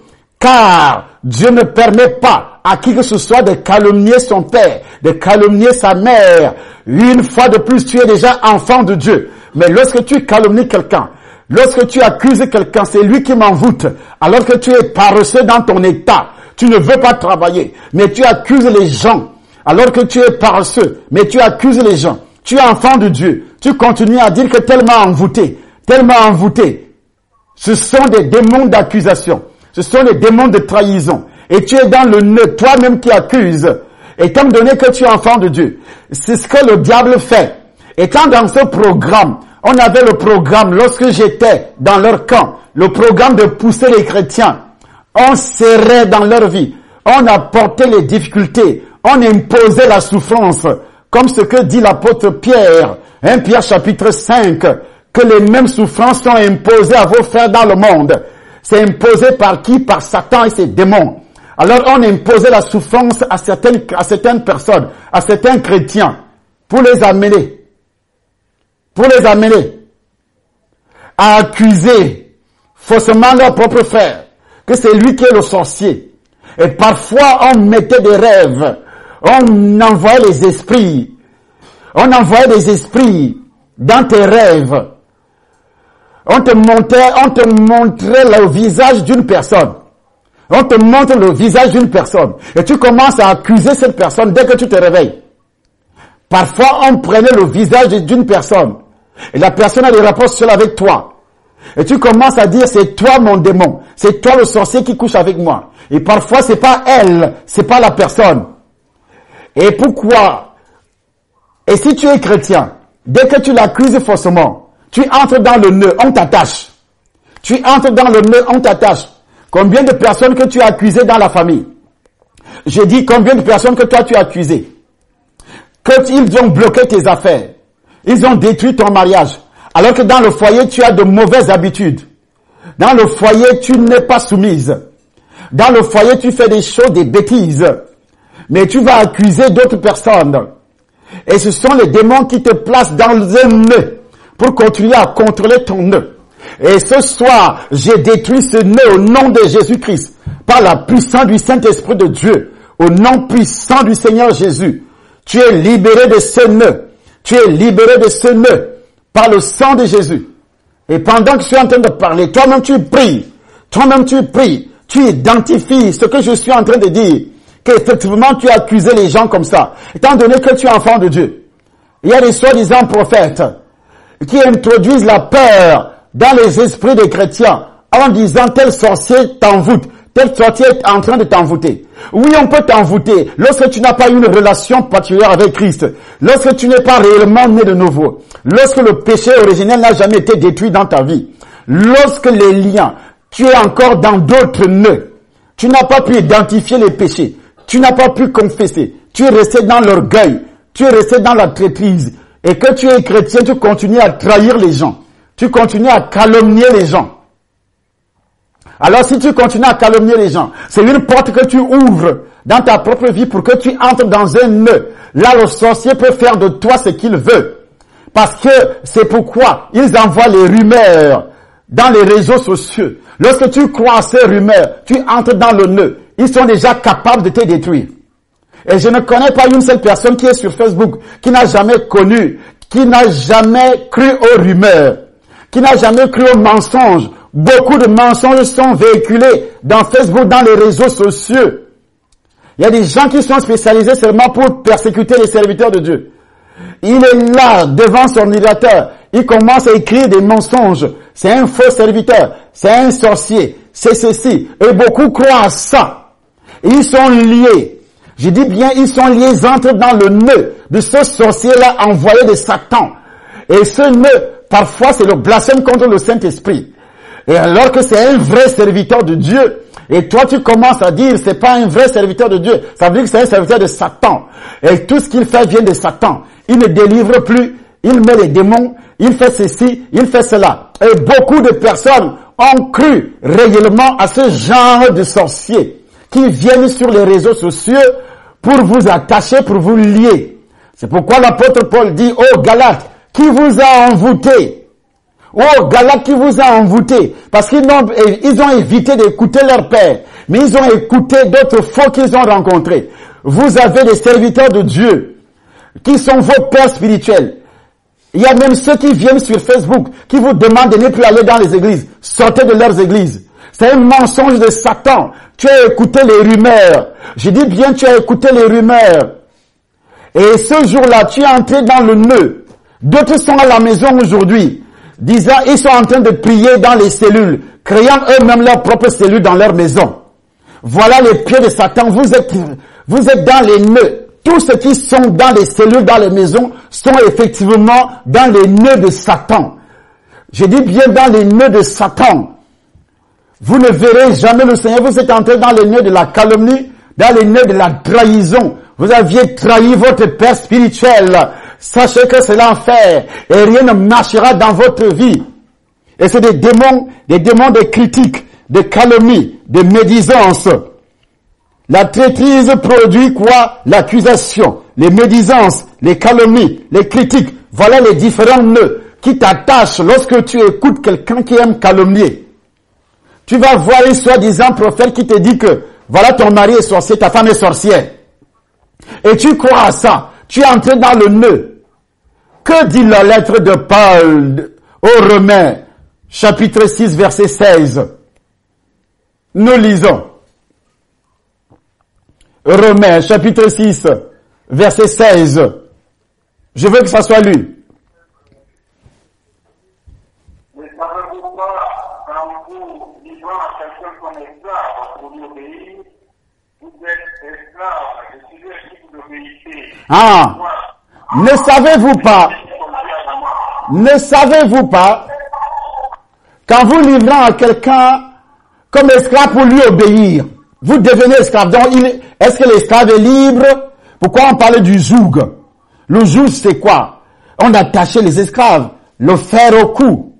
Car Dieu ne permet pas à qui que ce soit de calomnier son père, de calomnier sa mère. Une fois de plus, tu es déjà enfant de Dieu. Mais lorsque tu calomnies quelqu'un, lorsque tu accuses quelqu'un, c'est lui qui m'envoûte. Alors que tu es paresseux dans ton état, tu ne veux pas travailler, mais tu accuses les gens. Alors que tu es paresseux, mais tu accuses les gens. Tu es enfant de Dieu. Tu continues à dire que tellement envoûté. Ce sont des démons d'accusation. Ce sont des démons de trahison. Et tu es dans le nœud, toi-même qui accuses. Étant donné que tu es enfant de Dieu, c'est ce que le diable fait. Étant dans ce programme, on avait le programme, lorsque j'étais dans leur camp, le programme de pousser les chrétiens. On serrait dans leur vie. On apportait les difficultés. On imposait la souffrance. Comme ce que dit l'apôtre Pierre, 1 Pierre chapitre 5, que les mêmes souffrances sont imposées à vos frères dans le monde. C'est imposé par qui? Par Satan et ses démons. Alors on imposait la souffrance à certaines personnes, à certains chrétiens, pour les amener à accuser faussement leur propre frère, que c'est lui qui est le sorcier. Et parfois on mettait des rêves, on envoyait des esprits dans tes rêves. On te montrait le visage d'une personne. On te montre le visage d'une personne. Et tu commences à accuser cette personne dès que tu te réveilles. Parfois, on prenait le visage d'une personne. Et la personne a des rapports seuls avec toi. Et tu commences à dire, c'est toi mon démon. C'est toi le sorcier qui couche avec moi. Et parfois, c'est pas elle. C'est pas la personne. Et pourquoi? Et si tu es chrétien, dès que tu l'accuses faussement, tu entres dans le nœud, on t'attache. Combien de personnes que tu as accusées dans la famille? Je dis combien de personnes que toi tu as accusées? Qu'ils ont bloqué tes affaires. Ils ont détruit ton mariage. Alors que dans le foyer, tu as de mauvaises habitudes. Dans le foyer, tu n'es pas soumise. Dans le foyer, tu fais des choses, des bêtises. mais tu vas accuser d'autres personnes. Et ce sont les démons qui te placent dans un nœud pour continuer à contrôler ton nœud. Et ce soir, j'ai détruit ce nœud au nom de Jésus-Christ, par la puissance du Saint-Esprit de Dieu, au nom puissant du Seigneur Jésus. Tu es libéré de ce nœud. Tu es libéré de ce nœud par le sang de Jésus. Et pendant que je suis en train de parler, toi-même tu pries. Toi-même tu pries. Tu identifies ce que je suis en train de dire. Qu'effectivement tu as accusé les gens comme ça. Étant donné que tu es enfant de Dieu. Il y a des soi-disant prophètes qui introduisent la peur dans les esprits des chrétiens en disant tel sorcier t'envoûte. Tel sorcier est en train de t'envoûter. Oui, on peut t'envoûter lorsque tu n'as pas une relation particulière avec Christ. Lorsque tu n'es pas réellement né de nouveau. Lorsque le péché originel n'a jamais été détruit dans ta vie. Lorsque les liens, tu es encore dans d'autres nœuds. Tu n'as pas pu identifier les péchés. Tu n'as pas pu confesser. Tu es resté dans l'orgueil. Tu es resté dans la traîtrise. Et que tu es chrétien, tu continues à trahir les gens. Tu continues à calomnier les gens. Alors si tu continues à calomnier les gens, c'est une porte que tu ouvres dans ta propre vie pour que tu entres dans un nœud. Là, le sorcier peut faire de toi ce qu'il veut. Parce que c'est pourquoi ils envoient les rumeurs dans les réseaux sociaux. Lorsque tu crois à ces rumeurs, tu entres dans le nœud. Ils sont déjà capables de te détruire. Et je ne connais pas une seule personne qui est sur Facebook, qui n'a jamais connu, qui n'a jamais cru aux rumeurs, qui n'a jamais cru aux mensonges. Beaucoup de mensonges sont véhiculés dans Facebook, dans les réseaux sociaux. Il y a des gens qui sont spécialisés seulement pour persécuter les serviteurs de Dieu. Il est là, devant son ordinateur. Il commence à écrire des mensonges. C'est un faux serviteur. C'est un sorcier. C'est ceci. Et beaucoup croient à ça. Et ils sont liés. Je dis bien, ils sont liés, ils entrent dans le nœud de ce sorcier-là envoyé de Satan. Et ce nœud, parfois, c'est le blasphème contre le Saint-Esprit. Et alors que c'est un vrai serviteur de Dieu, et toi tu commences à dire c'est pas un vrai serviteur de Dieu, ça veut dire que c'est un serviteur de Satan. Et tout ce qu'il fait vient de Satan. Il ne délivre plus, il met les démons, il fait ceci, il fait cela. Et beaucoup de personnes ont cru réellement à ce genre de sorciers qui viennent sur les réseaux sociaux pour vous attacher, pour vous lier. C'est pourquoi l'apôtre Paul dit, ô Galates, qui vous a envoûté? Oh, Galates qui vous a envoûté, parce qu'ils ont évité d'écouter leur père, mais ils ont écouté d'autres faux qu'ils ont rencontrés. Vous avez des serviteurs de Dieu, qui sont vos pères spirituels. Il y a même ceux qui viennent sur Facebook, qui vous demandent de ne plus aller dans les églises. Sortez de leurs églises. C'est un mensonge de Satan. Tu as écouté les rumeurs. Je dis bien, tu as écouté les rumeurs. Et ce jour-là, tu es entré dans le nœud. D'autres sont à la maison aujourd'hui, disant, ils sont en train de prier dans les cellules, créant eux-mêmes leurs propres cellules dans leur maison. Voilà les pieds de Satan. Vous êtes dans les nœuds. Tous ceux qui sont dans les cellules, dans les maisons, sont effectivement dans les nœuds de Satan. Je dis bien dans les nœuds de Satan. Vous ne verrez jamais le Seigneur. Vous êtes entré dans les nœuds de la calomnie, dans les nœuds de la trahison. Vous aviez trahi votre père spirituel. Sachez que c'est l'enfer et rien ne marchera dans votre vie. Et c'est des démons de critique, de calomnie, de médisance. La traîtrise produit quoi? L'accusation, les médisances, les calomnies, les critiques. Voilà les différents nœuds qui t'attachent lorsque tu écoutes quelqu'un qui aime calomnier. Tu vas voir un soi-disant prophète qui te dit que voilà ton mari est sorcier, ta femme est sorcière. Et tu crois à ça. Tu es entré dans le nœud. Que dit la lettre de Paul aux Romains, chapitre 6, verset 16? Nous lisons. Romains, chapitre 6, verset 16. Je veux que ça soit lu. Ne savez-vous pas, quand vous vivant à quelqu'un comme esclave pour lui obéir, vous êtes esclave de celui à qui vous obéissez? Ah! Ne savez-vous pas, quand vous livrant à quelqu'un comme esclave pour lui obéir, vous devenez esclave. Donc, est-ce que l'esclave est libre? Pourquoi on parle du joug? Le joug, c'est quoi? On attachait les esclaves, le fer au cou.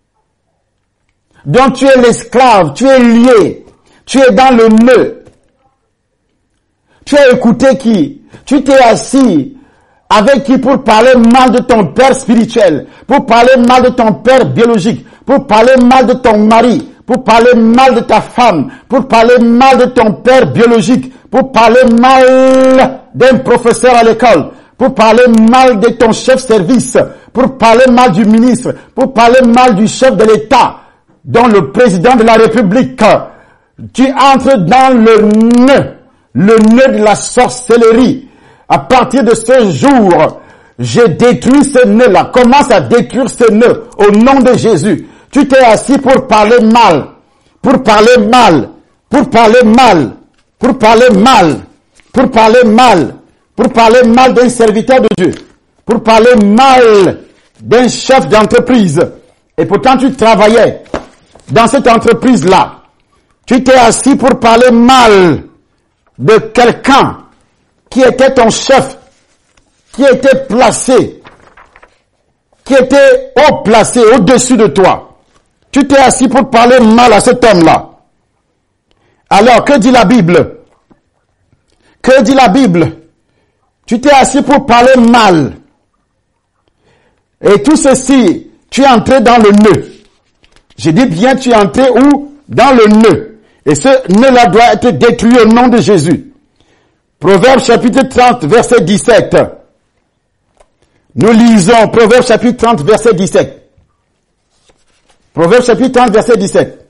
Donc, tu es l'esclave, tu es lié, tu es dans le nœud. Tu as écouté qui? Tu t'es assis avec qui pour parler mal de ton père spirituel, pour parler mal de ton père biologique, pour parler mal de ton mari, pour parler mal de ta femme, pour parler mal de ton père biologique, pour parler mal d'un professeur à l'école, pour parler mal de ton chef service, pour parler mal du ministre, pour parler mal du chef de l'État, dont le président de la République. Tu entres dans le nœud de la sorcellerie. À partir de ce jour, j'ai détruit ce nœud-là. Commence à détruire ce nœud au nom de Jésus. Tu t'es assis pour parler mal, pour parler mal, pour parler mal, pour parler mal, pour parler mal, pour parler mal d'un serviteur de Dieu, pour parler mal d'un chef d'entreprise. Et pourtant tu travaillais dans cette entreprise-là. Tu t'es assis pour parler mal de quelqu'un qui était ton chef, qui était placé, qui était haut placé au-dessus de toi. Tu t'es assis pour parler mal à cet homme-là. Alors, que dit la Bible? Que dit la Bible? Tu t'es assis pour parler mal. Et tout ceci, tu es entré dans le nœud. Je dis bien, tu es entré où? Dans le nœud. Et ce nœud-là doit être détruit au nom de Jésus. Proverbe chapitre 30, verset 17. Nous lisons Proverbe chapitre 30, verset 17. Proverbe chapitre 30, verset 17.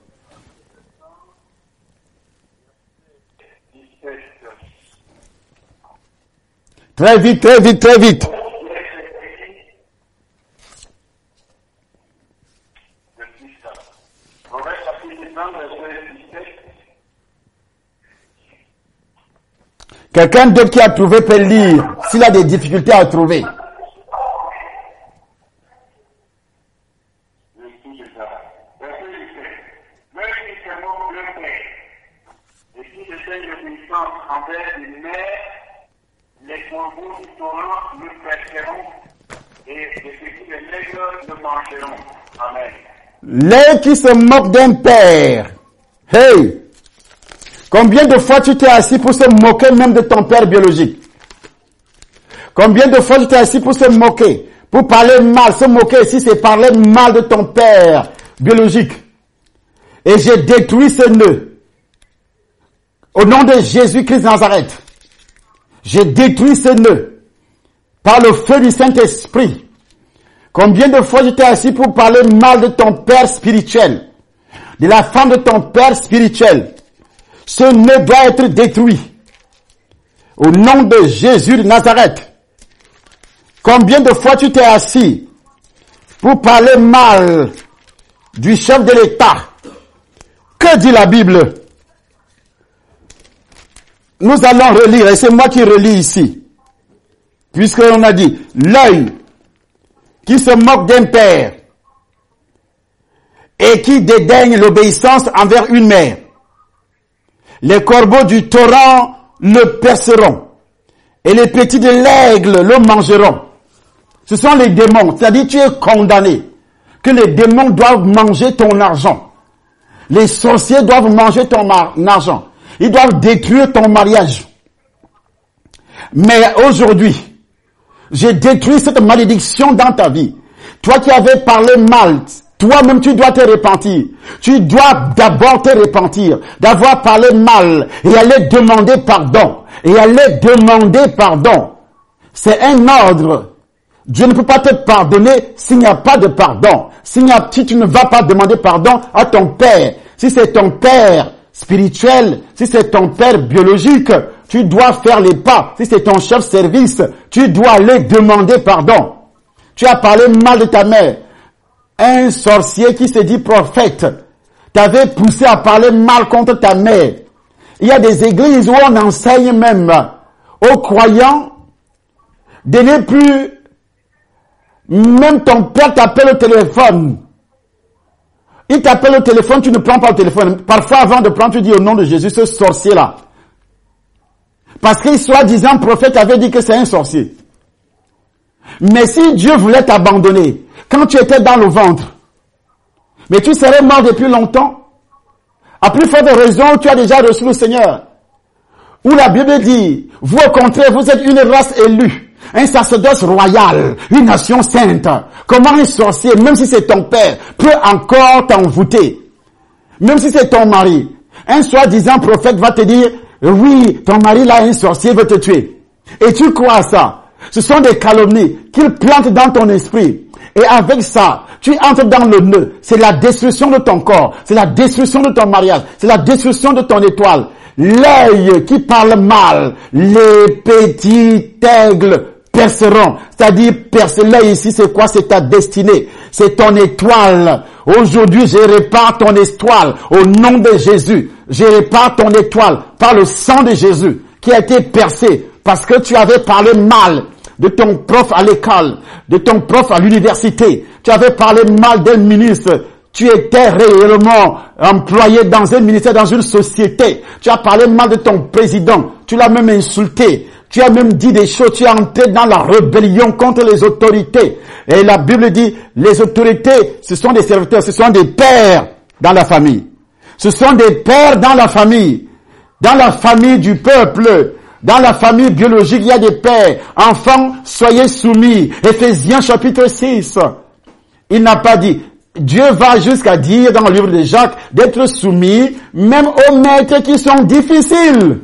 Très vite, très vite, très vite. Quelqu'un d'autre qui a trouvé peut lire, s'il a des difficultés à trouver. Les corbeaux du torrent le pêcheront et les petits nègres le mangeront. Amen. Les qui se moquent d'un père. Hey! Combien de fois tu t'es assis pour se moquer même de ton père biologique? Combien de fois tu t'es assis pour se moquer, pour parler mal, se moquer ici, c'est parler mal de ton père biologique. Et j'ai détruit ce nœud. Au nom de Jésus-Christ de Nazareth. J'ai détruit ce nœud. Par le feu du Saint-Esprit. Combien de fois tu t'es assis pour parler mal de ton père spirituel, de la femme de ton père spirituel? Ce nœud doit être détruit. Au nom de Jésus de Nazareth. Combien de fois tu t'es assis pour parler mal du chef de l'État? Que dit la Bible? Nous allons relire, et c'est moi qui relis ici. Puisqu'on a dit, l'œil qui se moque d'un père et qui dédaigne l'obéissance envers une mère. Les corbeaux du torrent le perceront et les petits de l'aigle le mangeront. Ce sont les démons, c'est-à-dire tu es condamné, que les démons doivent manger ton argent. Les sorciers doivent manger ton argent. Ils doivent détruire ton mariage. Mais aujourd'hui, j'ai détruit cette malédiction dans ta vie. Toi qui avais parlé mal, toi-même tu dois te repentir. Tu dois d'abord te repentir d'avoir parlé mal et aller demander pardon. Et aller demander pardon. C'est un ordre. Dieu ne peut pas te pardonner s'il n'y a pas de pardon. Si tu ne vas pas demander pardon à ton père, si c'est ton père spirituel, si c'est ton père biologique, tu dois faire les pas. Si c'est ton chef service, tu dois aller demander pardon. Tu as parlé mal de ta mère. Un sorcier qui se dit prophète t'avait poussé à parler mal contre ta mère. Il y a des églises où on enseigne même aux croyants de ne plus, même ton père t'appelle au téléphone. Il t'appelle au téléphone, tu ne prends pas le téléphone. Parfois, avant de prendre, tu dis au nom de Jésus, ce sorcier-là. Parce qu'il, soi-disant, prophète avait dit que c'est un sorcier. Mais si Dieu voulait t'abandonner, quand tu étais dans le ventre, mais tu serais mort depuis longtemps, à plus forte raison, tu as déjà reçu le Seigneur. Où la Bible dit, vous au contraire, vous êtes une race élue, un sacerdoce royal, une nation sainte. Comment un sorcier, même si c'est ton père, peut encore t'envoûter? Même si c'est ton mari. Un soi-disant prophète va te dire, oui, ton mari là, un sorcier veut te tuer. Et tu crois à ça. Ce sont des calomnies qu'il plante dans ton esprit. Et avec ça, tu entres dans le nœud. C'est la destruction de ton corps. C'est la destruction de ton mariage. C'est la destruction de ton étoile. L'œil qui parle mal, les petits aigles perceront. C'est-à-dire, percer l'œil ici, c'est quoi? C'est ta destinée. C'est ton étoile. Aujourd'hui, je répare ton étoile au nom de Jésus. Je répare ton étoile par le sang de Jésus qui a été percé parce que tu avais parlé mal de ton prof à l'école, de ton prof à l'université. Tu avais parlé mal d'un ministre. Tu étais réellement employé dans un ministère, dans une société. Tu as parlé mal de ton président. Tu l'as même insulté. Tu as même dit des choses. Tu es entré dans la rébellion contre les autorités. Et la Bible dit, les autorités, ce sont des serviteurs, ce sont des pères dans la famille. Ce sont des pères dans la famille du peuple. Dans la famille biologique, il y a des pères. Enfants, soyez soumis. Éphésiens chapitre 6. Il n'a pas dit. Dieu va jusqu'à dire dans le livre de Jacques d'être soumis même aux maîtres qui sont difficiles.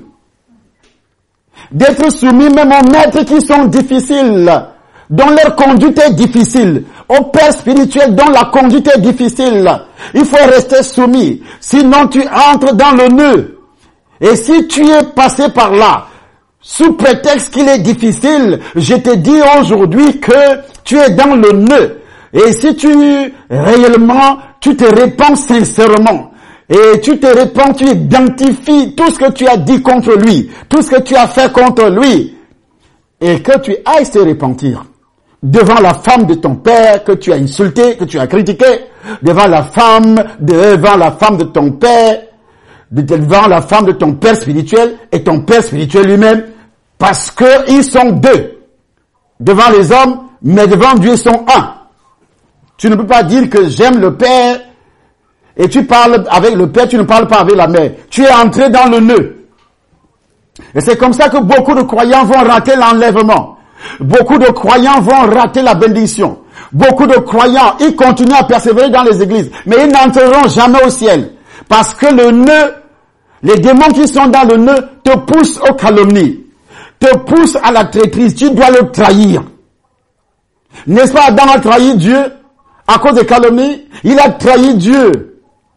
D'être soumis même aux maîtres qui sont difficiles, dont leur conduite est difficile. Aux pères spirituels dont la conduite est difficile. Il faut rester soumis. Sinon tu entres dans le nœud. Et si tu es passé par là, sous prétexte qu'il est difficile, je te dis aujourd'hui que tu es dans le nœud. Et si réellement, tu te répands sincèrement, et tu te répands, tu identifies tout ce que tu as dit contre lui, tout ce que tu as fait contre lui, et que tu ailles te repentir devant la femme de ton père que tu as insulté, que tu as critiqué, devant la femme de ton père, devant la femme de ton père spirituel et ton père spirituel lui-même, parce que ils sont deux devant les hommes, mais devant Dieu ils sont un. Tu ne peux pas dire que j'aime le père et tu parles avec le père, tu ne parles pas avec la mère. Tu es entré dans le nœud. Et c'est comme ça que beaucoup de croyants vont rater l'enlèvement. Beaucoup de croyants vont rater la bénédiction. Beaucoup de croyants, ils continuent à persévérer dans les églises, mais ils n'entreront jamais au ciel. Parce que le nœud, les démons qui sont dans le nœud te poussent aux calomnies, te poussent à la traîtrise. Tu dois le trahir. N'est-ce pas, Adam a trahi Dieu à cause des calomnies? Il a trahi Dieu.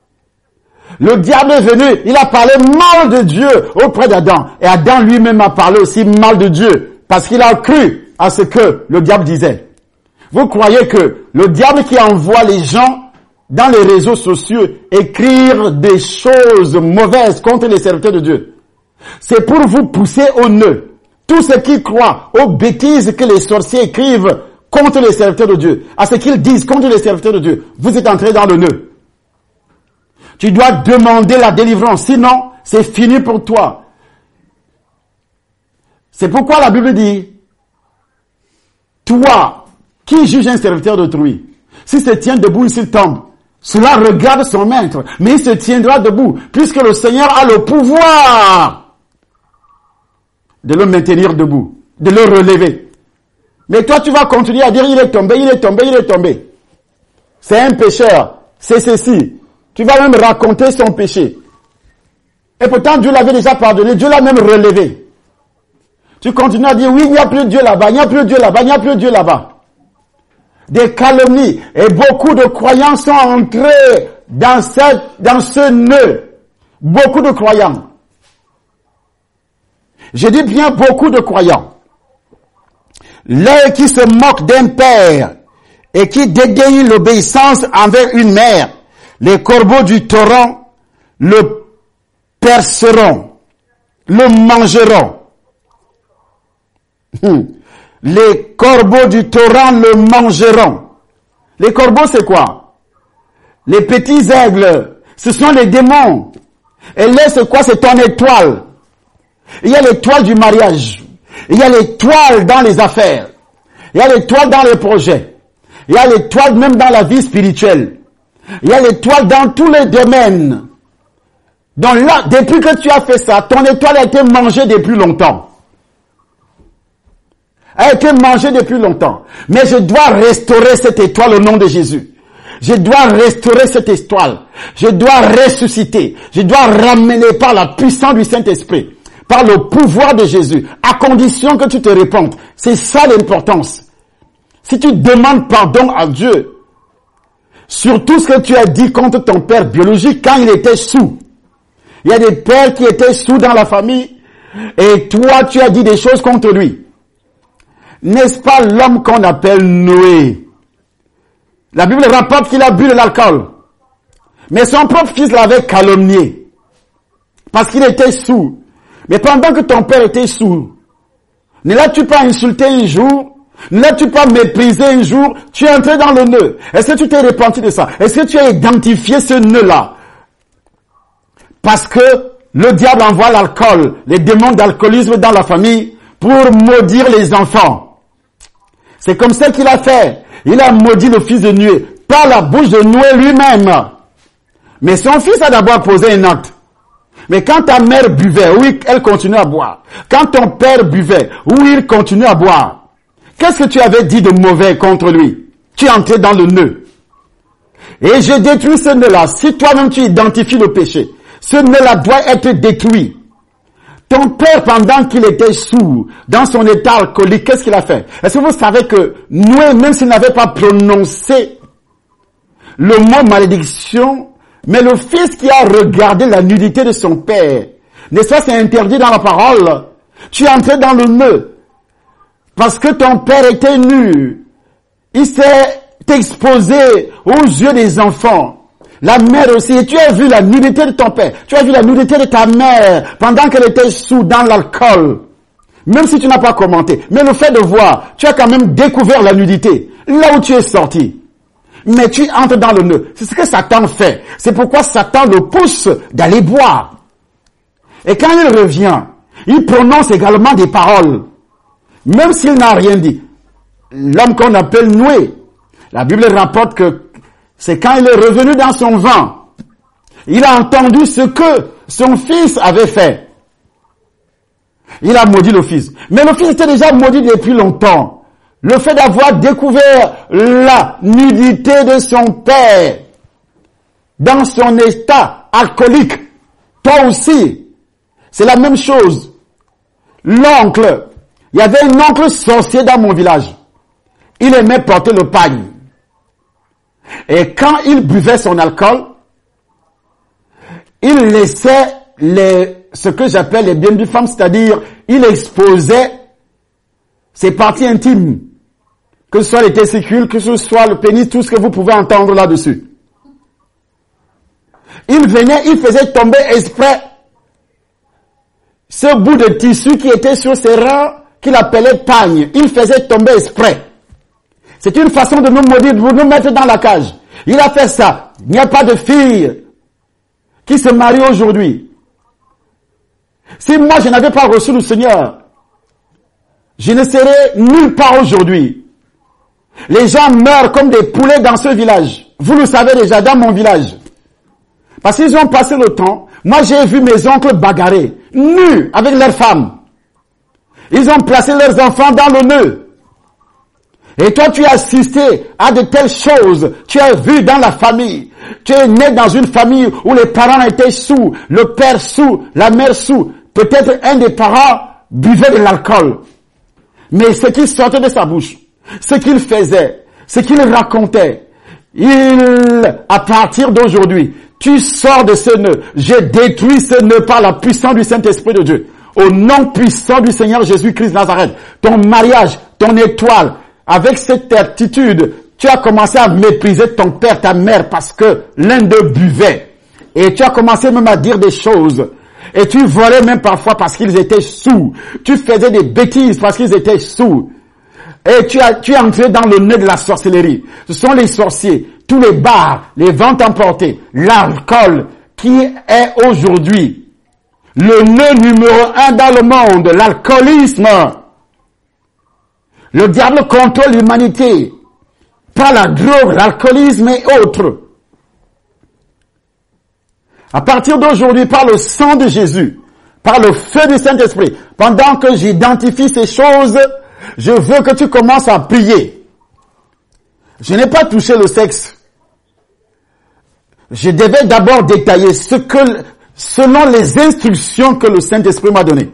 Le diable est venu, il a parlé mal de Dieu auprès d'Adam. Et Adam lui-même a parlé aussi mal de Dieu, parce qu'il a cru à ce que le diable disait. Vous croyez que le diable qui envoie les gens dans les réseaux sociaux écrire des choses mauvaises contre les serviteurs de Dieu, c'est pour vous pousser au nœud. Tous ceux qui croient aux bêtises que les sorciers écrivent contre les serviteurs de Dieu, à ce qu'ils disent contre les serviteurs de Dieu, vous êtes entrés dans le nœud. Tu dois demander la délivrance, sinon c'est fini pour toi. C'est pourquoi la Bible dit, toi qui juge un serviteur d'autrui, s'il se tient debout ou s'il tombe, cela regarde son maître, mais il se tiendra debout, puisque le Seigneur a le pouvoir de le maintenir debout, de le relever. Mais toi, tu vas continuer à dire, il est tombé, il est tombé, il est tombé. C'est un pécheur, c'est ceci. Tu vas même raconter son péché. Et pourtant, Dieu l'avait déjà pardonné, Dieu l'a même relevé. Tu continues à dire, oui, il n'y a plus de Dieu là-bas, il n'y a plus de Dieu là-bas, il n'y a plus de Dieu là-bas. Des calomnies. Et beaucoup de croyants sont entrés dans ce nœud. Beaucoup de croyants. Je dis bien beaucoup de croyants. L'œil qui se moque d'un père et qui dédaigne l'obéissance envers une mère, les corbeaux du torrent le perceront, le mangeront. Les corbeaux du torrent le mangeront. Les corbeaux, c'est quoi? Les petits aigles, ce sont les démons. Et là, c'est quoi? C'est ton étoile. Il y a l'étoile du mariage. Il y a l'étoile dans les affaires. Il y a l'étoile dans les projets. Il y a l'étoile même dans la vie spirituelle. Il y a l'étoile dans tous les domaines. Donc là, depuis que tu as fait ça, ton étoile a été mangée depuis longtemps. A été mangée depuis longtemps. Mais je dois restaurer cette étoile au nom de Jésus. Je dois restaurer cette étoile. Je dois ressusciter. Je dois ramener par la puissance du Saint-Esprit, par le pouvoir de Jésus, à condition que tu te répandes. C'est ça l'importance. Si tu demandes pardon à Dieu sur tout ce que tu as dit contre ton père biologique quand il était sous. Il y a des pères qui étaient sous dans la famille et toi tu as dit des choses contre lui. N'est-ce pas l'homme qu'on appelle Noé? La Bible rapporte qu'il a bu de l'alcool. Mais son propre fils l'avait calomnié. Parce qu'il était sourd. Mais pendant que ton père était sourd, ne l'as-tu pas insulté un jour? Ne l'as-tu pas méprisé un jour? Tu es entré dans le nœud. Est-ce que tu t'es repenti de ça? Est-ce que tu as identifié ce nœud-là? Parce que le diable envoie l'alcool, les démons d'alcoolisme dans la famille pour maudire les enfants. C'est comme ça qu'il a fait. Il a maudit le fils de Noé par la bouche de Noé lui-même. Mais son fils a d'abord posé un acte. Mais quand ta mère buvait, oui, elle continuait à boire. Quand ton père buvait, oui, il continuait à boire. Qu'est-ce que tu avais dit de mauvais contre lui? Tu es entré dans le nœud. Et je détruis ce nœud-là. Si toi-même tu identifies le péché, ce nœud-là doit être détruit. Ton père, pendant qu'il était sourd, dans son état alcoolique, qu'est-ce qu'il a fait? Est-ce que vous savez que Noé, même s'il n'avait pas prononcé le mot malédiction, mais le fils qui a regardé la nudité de son père, n'est-ce pas, c'est interdit dans la parole. Tu es entré dans le nœud. Parce que ton père était nu. Il s'est exposé aux yeux des enfants. La mère aussi. Et tu as vu la nudité de ton père. Tu as vu la nudité de ta mère pendant qu'elle était sous dans l'alcool. Même si tu n'as pas commenté. Mais le fait de voir, tu as quand même découvert la nudité. Là où tu es sorti. Mais tu entres dans le nœud. C'est ce que Satan fait. C'est pourquoi Satan le pousse d'aller boire. Et quand il revient, il prononce également des paroles. Même s'il n'a rien dit. L'homme qu'on appelle Noé, la Bible rapporte que c'est quand il est revenu dans son vent, il a entendu ce que son fils avait fait. Il a maudit le fils. Mais le fils était déjà maudit depuis longtemps. Le fait d'avoir découvert la nudité de son père dans son état alcoolique, toi aussi, c'est la même chose. L'oncle, il y avait un oncle sorcier dans mon village. Il aimait porter le pagne. Et quand il buvait son alcool, il laissait ce que j'appelle les biens du femme, c'est-à-dire il exposait ses parties intimes, que ce soit les testicules, que ce soit le pénis, tout ce que vous pouvez entendre là-dessus. Il venait, il faisait tomber exprès ce bout de tissu qui était sur ses reins, qu'il appelait pagne. Il faisait tomber exprès. C'est une façon de nous maudire, de nous mettre dans la cage. Il a fait ça. Il n'y a pas de fille qui se marie aujourd'hui. Si moi je n'avais pas reçu le Seigneur, je ne serais nulle part aujourd'hui. Les gens meurent comme des poulets dans ce village. Vous le savez déjà dans mon village. Parce qu'ils ont passé le temps. Moi j'ai vu mes oncles bagarrer, nus, avec leurs femmes. Ils ont placé leurs enfants dans le nœud. Et toi, tu as assisté à de telles choses. Tu as vu dans la famille. Tu es né dans une famille où les parents étaient sous, le père sous, la mère sous. Peut-être un des parents buvait de l'alcool. Mais ce qui sortait de sa bouche, ce qu'il faisait, ce qu'il racontait, à partir d'aujourd'hui, tu sors de ce nœud. J'ai détruit ce nœud par la puissance du Saint-Esprit de Dieu. Au nom puissant du Seigneur Jésus-Christ Nazareth. Ton mariage, ton étoile, avec cette attitude, tu as commencé à mépriser ton père, ta mère, parce que l'un d'eux buvait. Et tu as commencé même à dire des choses. Et tu volais même parfois parce qu'ils étaient sous. Tu faisais des bêtises parce qu'ils étaient sous. Et tu es entré dans le nœud de la sorcellerie. Ce sont les sorciers, tous les bars, les ventes emportées, l'alcool, qui est aujourd'hui le nœud numéro 1 dans le monde, l'alcoolisme. Le diable contrôle l'humanité par la drogue, l'alcoolisme et autres. À partir d'aujourd'hui, par le sang de Jésus, par le feu du Saint-Esprit, pendant que j'identifie ces choses, je veux que tu commences à prier. Je n'ai pas touché le sexe. Je devais d'abord détailler selon les instructions que le Saint-Esprit m'a données.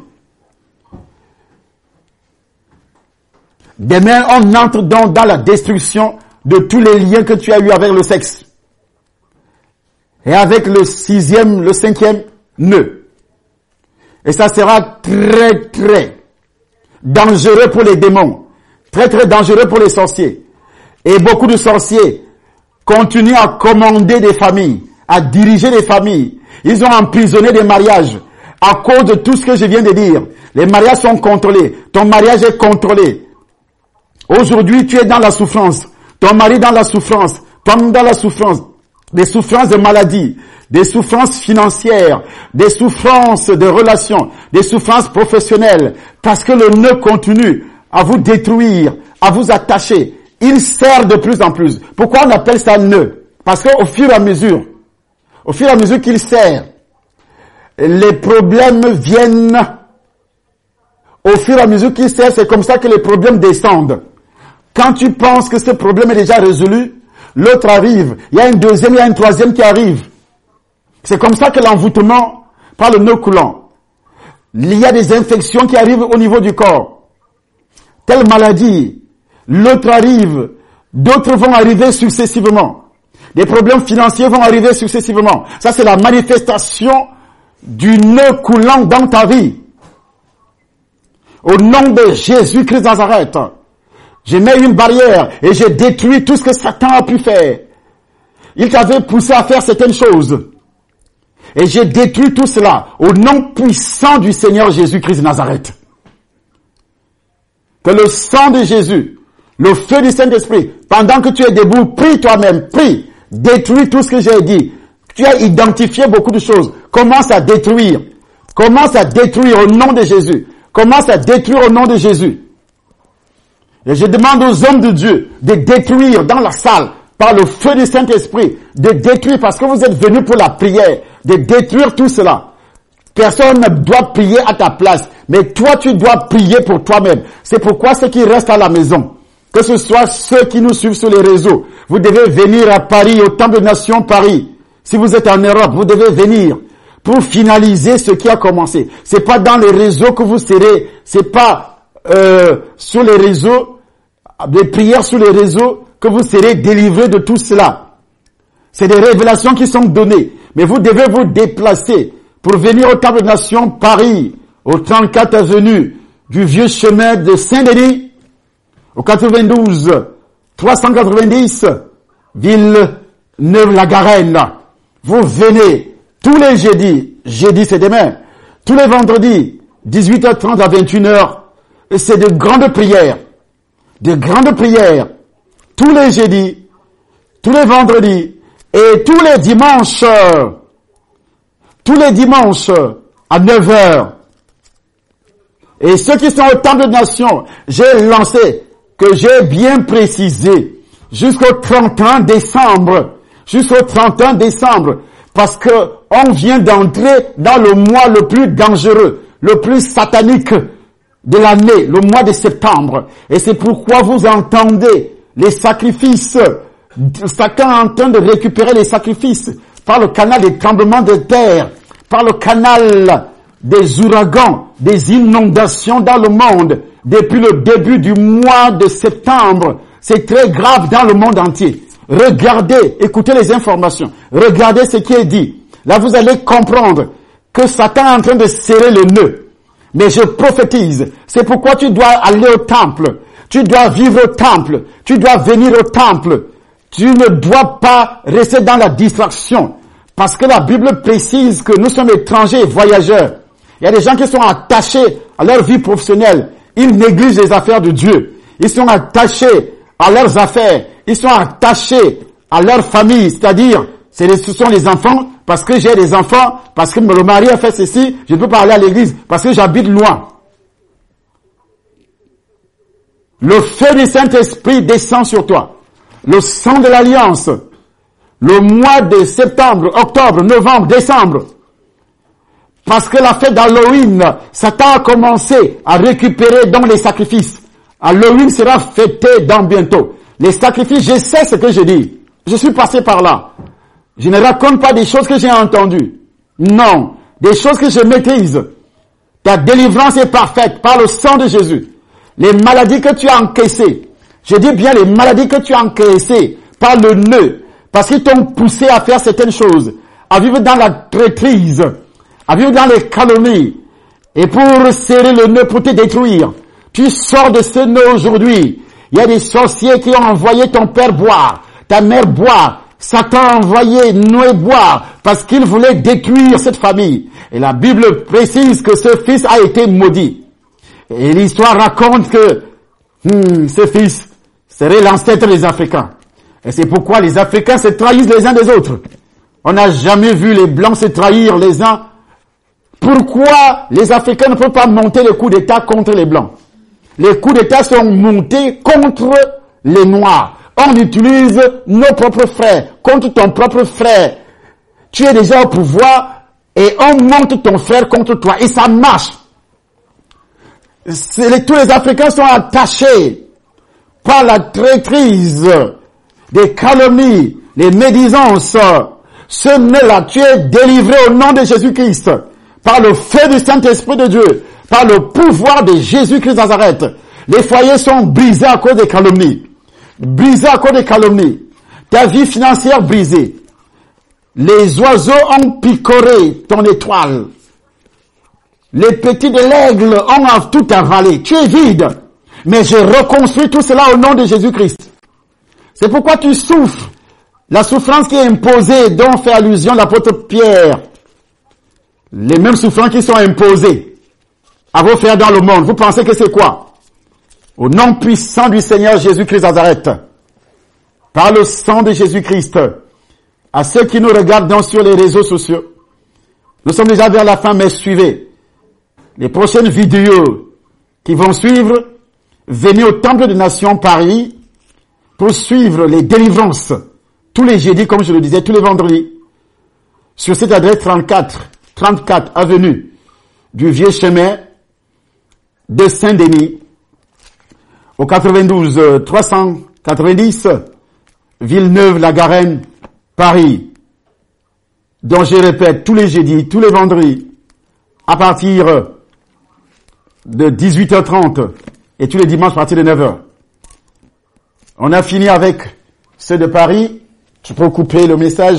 Demain, on entre donc dans la destruction de tous les liens que tu as eus avec le sexe. Et avec le 6e, le 5e nœud. Et ça sera très, très dangereux pour les démons. Très, très dangereux pour les sorciers. Et beaucoup de sorciers continuent à commander des familles, à diriger des familles. Ils ont emprisonné des mariages à cause de tout ce que je viens de dire. Les mariages sont contrôlés. Ton mariage est contrôlé. Aujourd'hui, tu es dans la souffrance. Ton mari dans la souffrance. Toi-même dans la souffrance. Des souffrances de maladie. Des souffrances financières. Des souffrances de relations. Des souffrances professionnelles. Parce que le nœud continue à vous détruire, à vous attacher. Il serre de plus en plus. Pourquoi on appelle ça nœud? Parce qu'au fur et à mesure qu'il serre, les problèmes viennent. Au fur et à mesure qu'il serre, c'est comme ça que les problèmes descendent. Quand tu penses que ce problème est déjà résolu, l'autre arrive. Il y a un deuxième, il y a un troisième qui arrive. C'est comme ça que l'envoûtement, par le nœud coulant. Il y a des infections qui arrivent au niveau du corps. Telle maladie. L'autre arrive, d'autres vont arriver successivement. Des problèmes financiers vont arriver successivement. Ça, c'est la manifestation du nœud coulant dans ta vie. Au nom de Jésus-Christ de Nazareth, je mets une barrière et je détruis tout ce que Satan a pu faire. Il t'avait poussé à faire certaines choses. Et je détruis tout cela au nom puissant du Seigneur Jésus-Christ de Nazareth. Que le sang de Jésus, le feu du Saint-Esprit, pendant que tu es debout, prie toi-même, prie, détruis tout ce que j'ai dit. Tu as identifié beaucoup de choses. Commence à détruire au nom de Jésus. Commence à détruire au nom de Jésus. Et je demande aux hommes de Dieu de détruire dans la salle, par le feu du Saint-Esprit, de détruire, parce que vous êtes venus pour la prière, de détruire tout cela. Personne ne doit prier à ta place, mais toi tu dois prier pour toi-même. C'est pourquoi ceux qui restent à la maison, que ce soit ceux qui nous suivent sur les réseaux, vous devez venir à Paris, au Temple de Nation Paris. Si vous êtes en Europe, vous devez venir pour finaliser ce qui a commencé. C'est pas dans les réseaux que vous serez, c'est pas sur les réseaux, des prières sur les réseaux que vous serez délivrés de tout cela. C'est des révélations qui sont données. Mais vous devez vous déplacer pour venir au Temple de Nation Paris, au 34 avenue du Vieux Chemin de Saint-Denis, au 92 390 Villeneuve-la-Garenne. Vous venez tous les jeudis c'est demain, tous les vendredis 18h30 à 21h, et c'est de grandes prières, tous les jeudis, tous les vendredis et tous les dimanches à 9h. Et ceux qui sont au Temple de Nation, j'ai lancé, que j'ai bien précisé, jusqu'au 31 décembre, parce que on vient d'entrer dans le mois le plus dangereux, le plus satanique de l'année, le mois de septembre. Et c'est pourquoi vous entendez les sacrifices, Satan est en train de récupérer les sacrifices par le canal des tremblements de terre, par le canal des ouragans, des inondations dans le monde, depuis le début du mois de septembre. C'est très grave dans le monde entier. Regardez, écoutez les informations, regardez ce qui est dit. Là, vous allez comprendre que Satan est en train de serrer le nœud. Mais je prophétise, c'est pourquoi tu dois aller au temple, tu dois vivre au temple, tu dois venir au temple. Tu ne dois pas rester dans la distraction, parce que la Bible précise que nous sommes étrangers et voyageurs. Il y a des gens qui sont attachés à leur vie professionnelle, ils négligent les affaires de Dieu. Ils sont attachés à leurs affaires, ils sont attachés à leur famille, c'est-à-dire, ce sont les enfants, parce que j'ai des enfants, parce que le mari a fait ceci, je ne peux pas aller à l'église, parce que j'habite loin. Le feu du Saint-Esprit descend sur toi. Le sang de l'alliance, le mois de septembre, octobre, novembre, décembre. Parce que la fête d'Halloween, Satan a commencé à récupérer dans les sacrifices. Halloween sera fêté dans bientôt. Les sacrifices, je sais ce que je dis. Je suis passé par là. Je ne raconte pas des choses que j'ai entendues. Non, des choses que je maîtrise. Ta délivrance est parfaite par le sang de Jésus. Les maladies que tu as encaissées, je dis bien les maladies que tu as encaissées par le nœud, parce qu'ils t'ont poussé à faire certaines choses, à vivre dans la traîtrise, à vivre dans les calomnies, et pour serrer le nœud pour te détruire. Tu sors de ce nœud aujourd'hui. Il y a des sorciers qui ont envoyé ton père boire, ta mère boire. Satan a envoyé Noé boire parce qu'il voulait détruire cette famille. Et la Bible précise que ce fils a été maudit. Et l'histoire raconte que ce fils serait l'ancêtre des Africains. Et c'est pourquoi les Africains se trahissent les uns des autres. On n'a jamais vu les Blancs se trahir les uns. Pourquoi les Africains ne peuvent pas monter les coups d'État contre les Blancs? Les coups d'État sont montés contre les Noirs. On utilise nos propres frères contre ton propre frère. Tu es déjà au pouvoir et on monte ton frère contre toi. Et ça marche. Tous les Africains sont attachés par la traîtrise, des calomnies, les médisances. Ce nœud-là, tu es délivré au nom de Jésus-Christ, par le feu du Saint-Esprit de Dieu, par le pouvoir de Jésus-Christ de Nazareth. Les foyers sont brisés à cause des calomnies. Brisés à cause des calomnies. Ta vie financière brisée. Les oiseaux ont picoré ton étoile. Les petits de l'aigle ont tout avalé. Tu es vide. Mais je reconstruis tout cela au nom de Jésus-Christ. C'est pourquoi tu souffres. La souffrance qui est imposée, dont fait allusion l'apôtre Pierre. Les mêmes souffrances qui sont imposées à vos frères dans le monde. Vous pensez que c'est quoi? Au nom puissant du Seigneur Jésus-Christ Nazareth, par le sang de Jésus-Christ, à ceux qui nous regardent donc sur les réseaux sociaux, nous sommes déjà vers la fin, mais suivez les prochaines vidéos qui vont suivre. Venez au Temple des Nations Paris pour suivre les délivrances tous les jeudis, comme je le disais, tous les vendredis, sur cette adresse 34 avenue du Vieux Chemin de Saint-Denis, au 92 390 Villeneuve-la-Garenne, Paris. Donc je répète, tous les jeudis, tous les vendredis, à partir de 18h30 et tous les dimanches à partir de 9h. On a fini avec ceux de Paris. Tu peux couper le message.